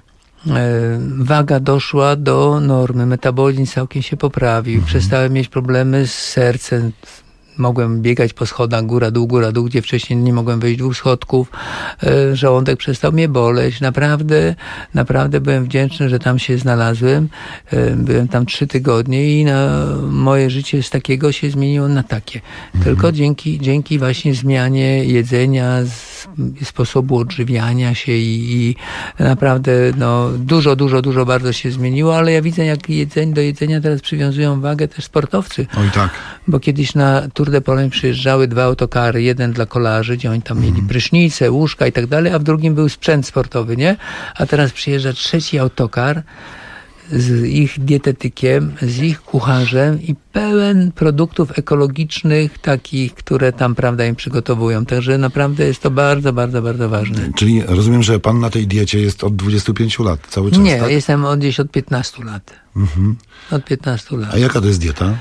Waga doszła do normy, metabolizm całkiem się poprawił. Mhm. Przestałem mieć problemy z sercem. Mogłem biegać po schodach góra, dół, góra, dół, gdzie wcześniej nie mogłem wejść dwóch schodków. Żołądek przestał mnie boleć. Naprawdę, naprawdę byłem wdzięczny, że tam się znalazłem. Byłem tam trzy tygodnie i na moje życie z takiego się zmieniło na takie. Mhm. Tylko dzięki, dzięki właśnie zmianie jedzenia, sposobu odżywiania się i, i naprawdę no, dużo, dużo, dużo bardzo się zmieniło, ale ja widzę, jak jedzenie, do jedzenia teraz przywiązują wagę też sportowcy. Oj tak. Bo kiedyś na Tour de Pologne przyjeżdżały dwa autokary, jeden dla kolarzy, gdzie oni tam mm. mieli prysznice, łóżka i tak dalej, a w drugim był sprzęt sportowy, nie? A teraz przyjeżdża trzeci autokar z ich dietetykiem, z ich kucharzem i pełen produktów ekologicznych, takich, które tam, prawda, im przygotowują. Także naprawdę jest to bardzo, bardzo, bardzo ważne. Czyli rozumiem, że pan na tej diecie jest od dwudziestu pięciu lat cały czas, Nie, tak? jestem od, gdzieś od piętnastu lat. Mhm. Od piętnastu lat. A jaka to jest dieta?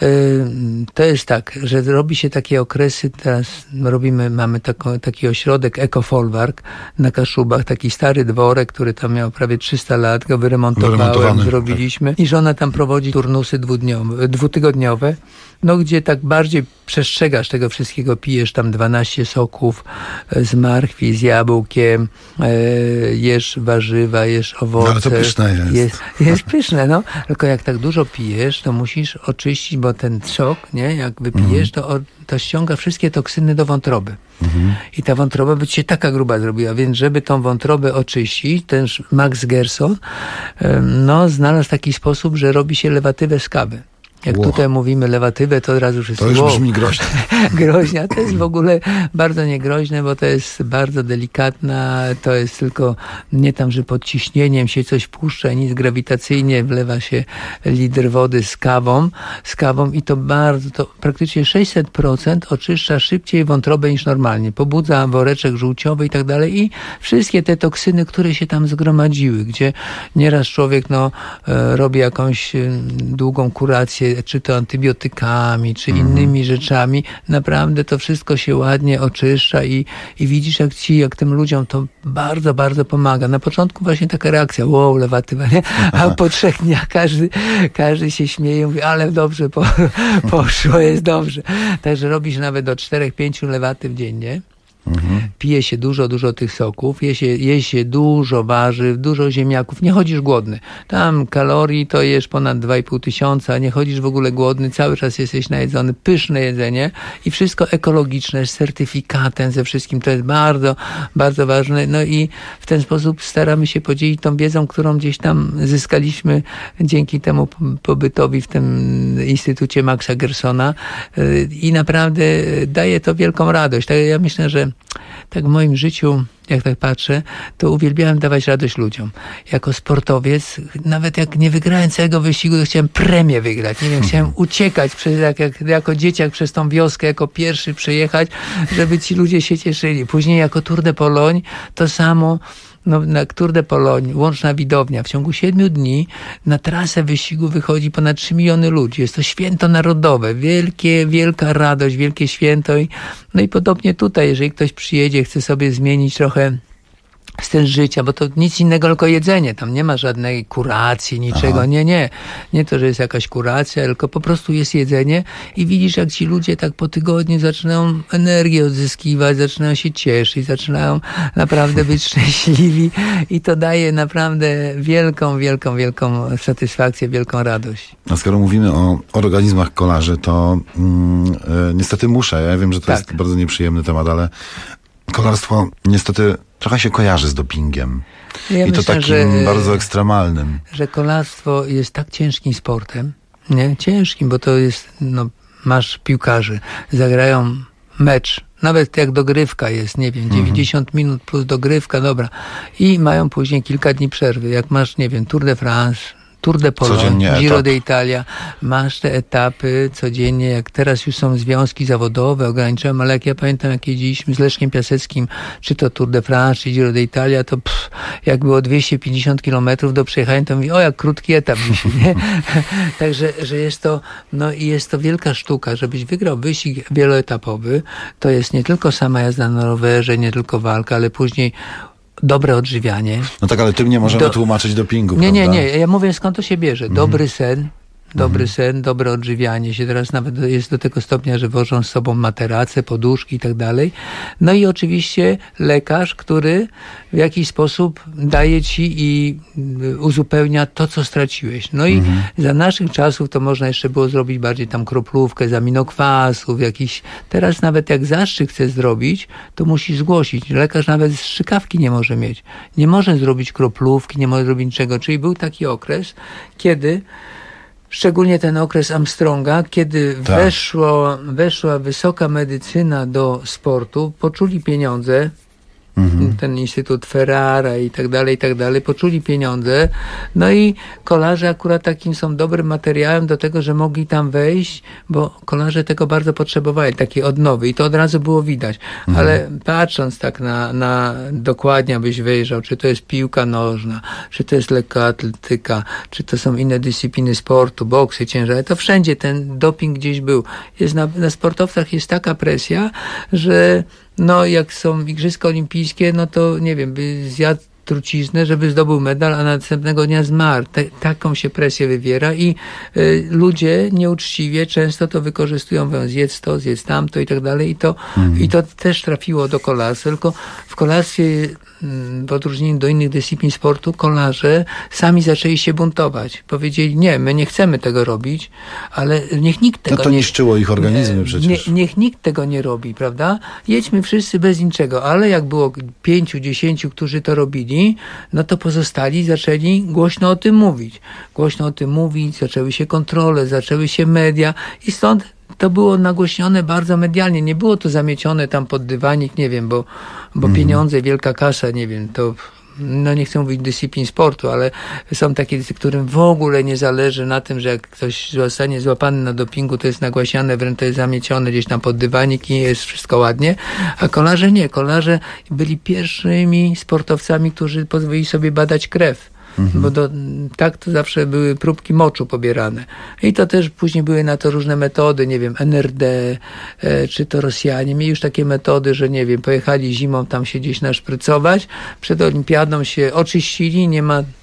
To jest tak, że robi się takie okresy, teraz robimy, mamy taką, taki ośrodek Ekofolwark na Kaszubach, taki stary dworek, który tam miał prawie trzysta lat, go wyremontowałem, zrobiliśmy tak. I żona tam prowadzi turnusy dwudniowe, dwutygodniowe, no gdzie tak bardziej przestrzegasz tego wszystkiego, pijesz tam dwanaście soków z marchwi, z jabłkiem, jesz warzywa, jesz owoce. No, ale to pyszne jest. Jest, jest pyszne, no. Tylko jak tak dużo pijesz, to musisz oczyścić, bo ten sok, nie, jak wypijesz, to, to ściąga wszystkie toksyny do wątroby. Mhm. I ta wątroba by ci się taka gruba zrobiła, więc żeby tą wątrobę oczyścić, ten Max Gerson, no, znalazł taki sposób, że robi się lewatywę z kawy. Jak wow. tutaj mówimy lewatywę, to od razu już jest To już wow. brzmi groźnie. groźnie, a to jest w ogóle bardzo niegroźne, bo to jest bardzo delikatna, to jest tylko nie tam, że pod ciśnieniem się coś puszcza, nic grawitacyjnie wlewa się litr wody z kawą, z kawą i to bardzo, to praktycznie sześćset procent oczyszcza szybciej wątrobę niż normalnie. Pobudza woreczek żółciowy i tak dalej i wszystkie te toksyny, które się tam zgromadziły, gdzie nieraz człowiek no, robi jakąś długą kurację, czy to antybiotykami, czy mm. innymi rzeczami, naprawdę to wszystko się ładnie oczyszcza i, i widzisz, jak ci, jak tym ludziom to bardzo, bardzo pomaga. Na początku właśnie taka reakcja, wow, lewatywa, nie? A po trzech dniach każdy, każdy się śmieje i mówi, ale dobrze po, poszło, jest dobrze. Także robisz nawet do czterech, pięciu lewatyw dziennie. Mhm. pije się dużo, dużo tych soków, je się, je się dużo warzyw, dużo ziemniaków, nie chodzisz głodny. Tam kalorii to jesz ponad dwa i pół tysiąca, nie chodzisz w ogóle głodny, cały czas jesteś najedzony, pyszne jedzenie i wszystko ekologiczne, z certyfikatem, ze wszystkim, to jest bardzo, bardzo ważne. No i w ten sposób staramy się podzielić tą wiedzą, którą gdzieś tam zyskaliśmy dzięki temu pobytowi w tym Instytucie Maxa Gersona i naprawdę daje to wielką radość. Tak, ja myślę, że tak w moim życiu, jak tak patrzę, to uwielbiałem dawać radość ludziom. Jako sportowiec, nawet jak nie wygrałem całego wyścigu, to chciałem premię wygrać. Nie wiem, chciałem uciekać przez, jak, jak, jako dzieciak przez tą wioskę, jako pierwszy przejechać, żeby ci ludzie się cieszyli. Później jako Tour de Pologne to samo. No, na Tour de Pologne, łączna widownia. W ciągu siedmiu dni na trasę wyścigu wychodzi ponad trzy miliony ludzi. Jest to święto narodowe. Wielkie, wielka radość, wielkie święto. I, no i podobnie tutaj, jeżeli ktoś przyjedzie, chce sobie zmienić trochę styl życia, bo to nic innego, tylko jedzenie. Tam nie ma żadnej kuracji, niczego. Aha. Nie, nie. Nie to, że jest jakaś kuracja, tylko po prostu jest jedzenie i widzisz, jak ci ludzie tak po tygodniu zaczynają energię odzyskiwać, zaczynają się cieszyć, zaczynają naprawdę być szczęśliwi i to daje naprawdę wielką, wielką, wielką satysfakcję, wielką radość. A skoro mówimy o organizmach kolarzy, to mm, y, niestety muszę, ja wiem, że to tak. jest bardzo nieprzyjemny temat, ale kolarstwo niestety trochę się kojarzy z dopingiem. Ja I myślę, to takim że, bardzo ekstremalnym. Że kolarstwo jest tak ciężkim sportem, nie? Ciężkim, bo to jest, no, masz piłkarzy, zagrają mecz, nawet jak dogrywka jest, nie wiem, dziewięćdziesiąt mhm. minut plus dogrywka, dobra. I mają później kilka dni przerwy. Jak masz, nie wiem, Tour de France, Tour de Pologne, Giro d'Italia, masz te etapy codziennie, jak teraz już są związki zawodowe, ograniczone, ale jak ja pamiętam, jak jeździliśmy z Leszkiem Piaseckim, czy to Tour de France, czy Giro d'Italia, to pff, jak było dwieście pięćdziesiąt kilometrów do przejechania, to mówi, o, jak krótki etap dzisiaj, nie? Także, że jest to, no i jest to wielka sztuka, żebyś wygrał wyścig wieloetapowy, to jest nie tylko sama jazda na rowerze, nie tylko walka, ale później dobre odżywianie. No tak, ale tym nie możemy Do... tłumaczyć dopingu, Nie, prawda? nie, nie. Ja mówię, skąd to się bierze. Dobry mm. sen, dobry mm. sen, dobre odżywianie się. Teraz nawet jest do tego stopnia, że wożą z sobą materace, poduszki i tak dalej. No i oczywiście lekarz, który w jakiś sposób daje ci i uzupełnia to, co straciłeś. No i mm. za naszych czasów to można jeszcze było zrobić bardziej tam kroplówkę z aminokwasów, jakiś... Teraz nawet jak zastrzyk chce zrobić, to musi zgłosić. Lekarz nawet strzykawki nie może mieć. Nie może zrobić kroplówki, nie może zrobić niczego. Czyli był taki okres, kiedy szczególnie ten okres Armstronga, kiedy tak. weszło, weszła wysoka medycyna do sportu, poczuli pieniądze, mhm. ten Instytut Ferrara i tak dalej, i tak dalej, poczuli pieniądze, no i kolarze akurat takim są dobrym materiałem do tego, że mogli tam wejść, bo kolarze tego bardzo potrzebowali, takiej odnowy i to od razu było widać, mhm. ale patrząc tak na, na dokładnie, abyś wyjrzał, czy to jest piłka nożna, czy to jest lekkoatletyka, czy to są inne dyscypliny sportu, boksy, ciężary, to wszędzie ten doping gdzieś był. Jest na, na sportowcach jest taka presja, że no jak są Igrzyska Olimpijskie, no to nie wiem, by zjadł truciznę, żeby zdobył medal, a następnego dnia zmarł. Te, taką się presję wywiera i y, ludzie nieuczciwie często to wykorzystują, mówią zjedz to, zjedz tamto i tak dalej i to, mm. i to też trafiło do kolarstwa, tylko w kolarstwie w odróżnieniu do innych dyscyplin sportu, kolarze sami zaczęli się buntować. Powiedzieli, nie, my nie chcemy tego robić, ale niech nikt tego nie... No to nie, niszczyło ich organizmy przecież. Nie, niech nikt tego nie robi, prawda? Jedźmy wszyscy bez niczego, ale jak było pięciu, dziesięciu, którzy to robili, no to pozostali zaczęli głośno o tym mówić. Głośno o tym mówić, zaczęły się kontrole, zaczęły się media i stąd to było nagłośnione bardzo medialnie. Nie było to zamiecione tam pod dywanik, nie wiem, bo, bo mm. pieniądze, wielka kasa, nie wiem, to no nie chcę mówić dyscyplin sportu, ale są takie, którym w ogóle nie zależy na tym, że jak ktoś zostanie złapany na dopingu, to jest nagłaśniane, wręcz to jest zamiecione gdzieś tam pod dywanik i jest wszystko ładnie, a kolarze nie. Kolarze byli pierwszymi sportowcami, którzy pozwolili sobie badać krew. Mhm. Bo do, tak to zawsze były próbki moczu pobierane. I to też później były na to różne metody, nie wiem, N R D, e, czy to Rosjanie. Mieli już takie metody, że nie wiem, pojechali zimą tam się gdzieś naszprycować, przed olimpiadą się oczyścili, nie ma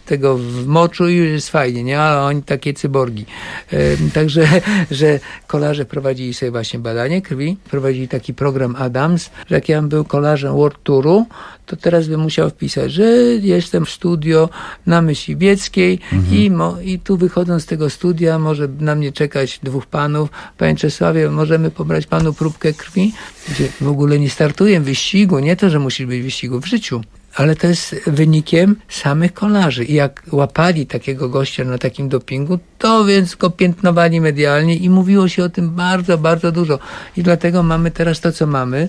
tego w moczu i już jest fajnie, nie? Ale oni takie cyborgi. Także, że kolarze prowadzili sobie właśnie badanie krwi, prowadzili taki program Adams, że jak ja bym był kolarzem World Touru, to teraz bym musiał wpisać, że jestem w studio na Myśliwieckiej mhm. i, mo, i tu wychodząc z tego studia może na mnie czekać dwóch panów. Panie Czesławie, możemy pobrać panu próbkę krwi? Gdzie w ogóle nie startuję w wyścigu, nie to, że musi być w wyścigu w życiu. Ale to jest wynikiem samych kolarzy. I jak łapali takiego gościa na takim dopingu, to więc go piętnowali medialnie i mówiło się o tym bardzo, bardzo dużo. I dlatego mamy teraz to, co mamy,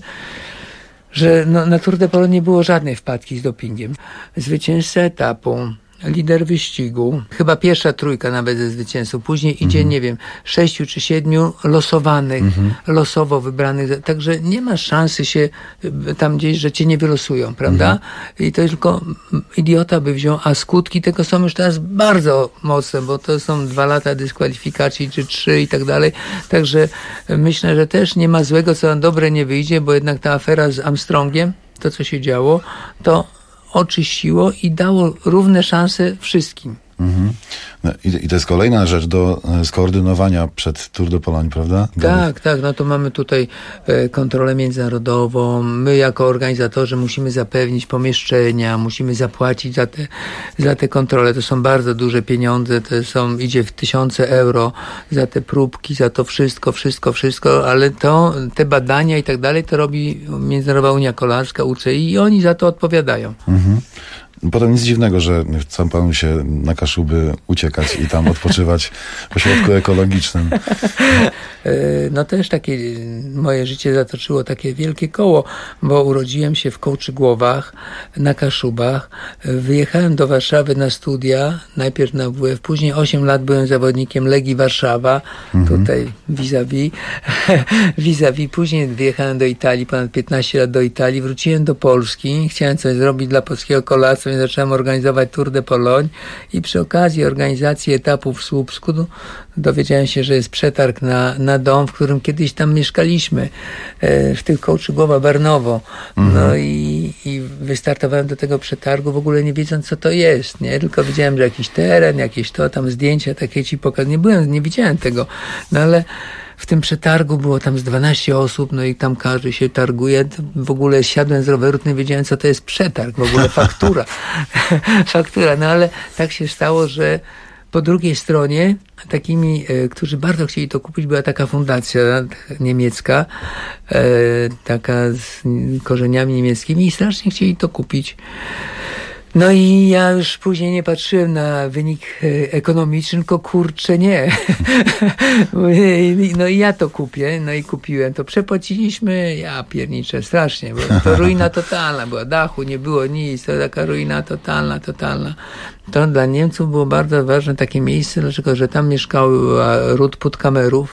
że no, na Tour de Pologne nie było żadnej wpadki z dopingiem. Zwycięzca etapu, lider wyścigu, chyba pierwsza trójka nawet ze zwycięzców, później idzie, mm-hmm. nie wiem, sześciu czy siedmiu losowanych, mm-hmm. losowo wybranych, także nie ma szansy się tam gdzieś, że cię nie wylosują, prawda? Mm-hmm. I to tylko idiota by wziął, a skutki tego są już teraz bardzo mocne, bo to są dwa lata dyskwalifikacji, czy trzy i tak dalej, także myślę, że też nie ma złego, co na dobre nie wyjdzie, bo jednak ta afera z Armstrongiem, to co się działo, to oczyściło i dało równe szanse wszystkim. Mhm. No i, I to jest kolejna rzecz do skoordynowania przed Tour de Pologne, prawda? Tak, tak. No to mamy tutaj e, kontrolę międzynarodową. My jako organizatorzy musimy zapewnić pomieszczenia, musimy zapłacić za te, za te kontrole. To są bardzo duże pieniądze, to są, idzie w tysiące euro za te próbki, za to wszystko, wszystko, wszystko, ale to, te badania i tak dalej, to robi Międzynarodowa Unia Kolarska, U C I i oni za to odpowiadają. Mhm. Potem nic dziwnego, że chcą panu się na Kaszuby uciekać i tam odpoczywać w ośrodku ekologicznym. No też takie moje życie zatoczyło takie wielkie koło, bo urodziłem się w Kołczygłowach, na Kaszubach. Wyjechałem do Warszawy na studia, najpierw na W F, później osiem lat byłem zawodnikiem Legii Warszawa, mhm. tutaj vis-a-vis, vis-a-vis. Później wyjechałem do Italii, ponad piętnaście lat do Italii, wróciłem do Polski, chciałem coś zrobić dla polskiego kolarstwa, więc zacząłem organizować Tour de Pologne i przy okazji organizacji etapu w Słupsku dowiedziałem się, że jest przetarg na, na dom, w którym kiedyś tam mieszkaliśmy, w tych Kołczygłowa Barnowo. Mhm. No i, i wystartowałem do tego przetargu w ogóle nie wiedząc, co to jest, nie? Tylko widziałem, że jakiś teren, jakieś to, tam zdjęcia takie ci pokazują. Nie byłem, nie widziałem tego. No ale w tym przetargu było tam z dwanaście osób, no i tam każdy się targuje. W ogóle siadłem z roweru, nie wiedziałem, co to jest przetarg, w ogóle faktura. faktura, no ale tak się stało, że po drugiej stronie takimi, e, którzy bardzo chcieli to kupić, była taka fundacja niemiecka, e, taka z korzeniami niemieckimi i strasznie chcieli to kupić. No i ja już później nie patrzyłem na wynik ekonomiczny, tylko kurczę nie. No i ja to kupię, no i kupiłem to. Przepłaciliśmy, ja pierniczę strasznie, bo to ruina totalna była, dachu nie było nic, to taka ruina totalna, totalna. To dla Niemców było bardzo ważne takie miejsce, dlaczego, że tam mieszkał ród Puttkamerów,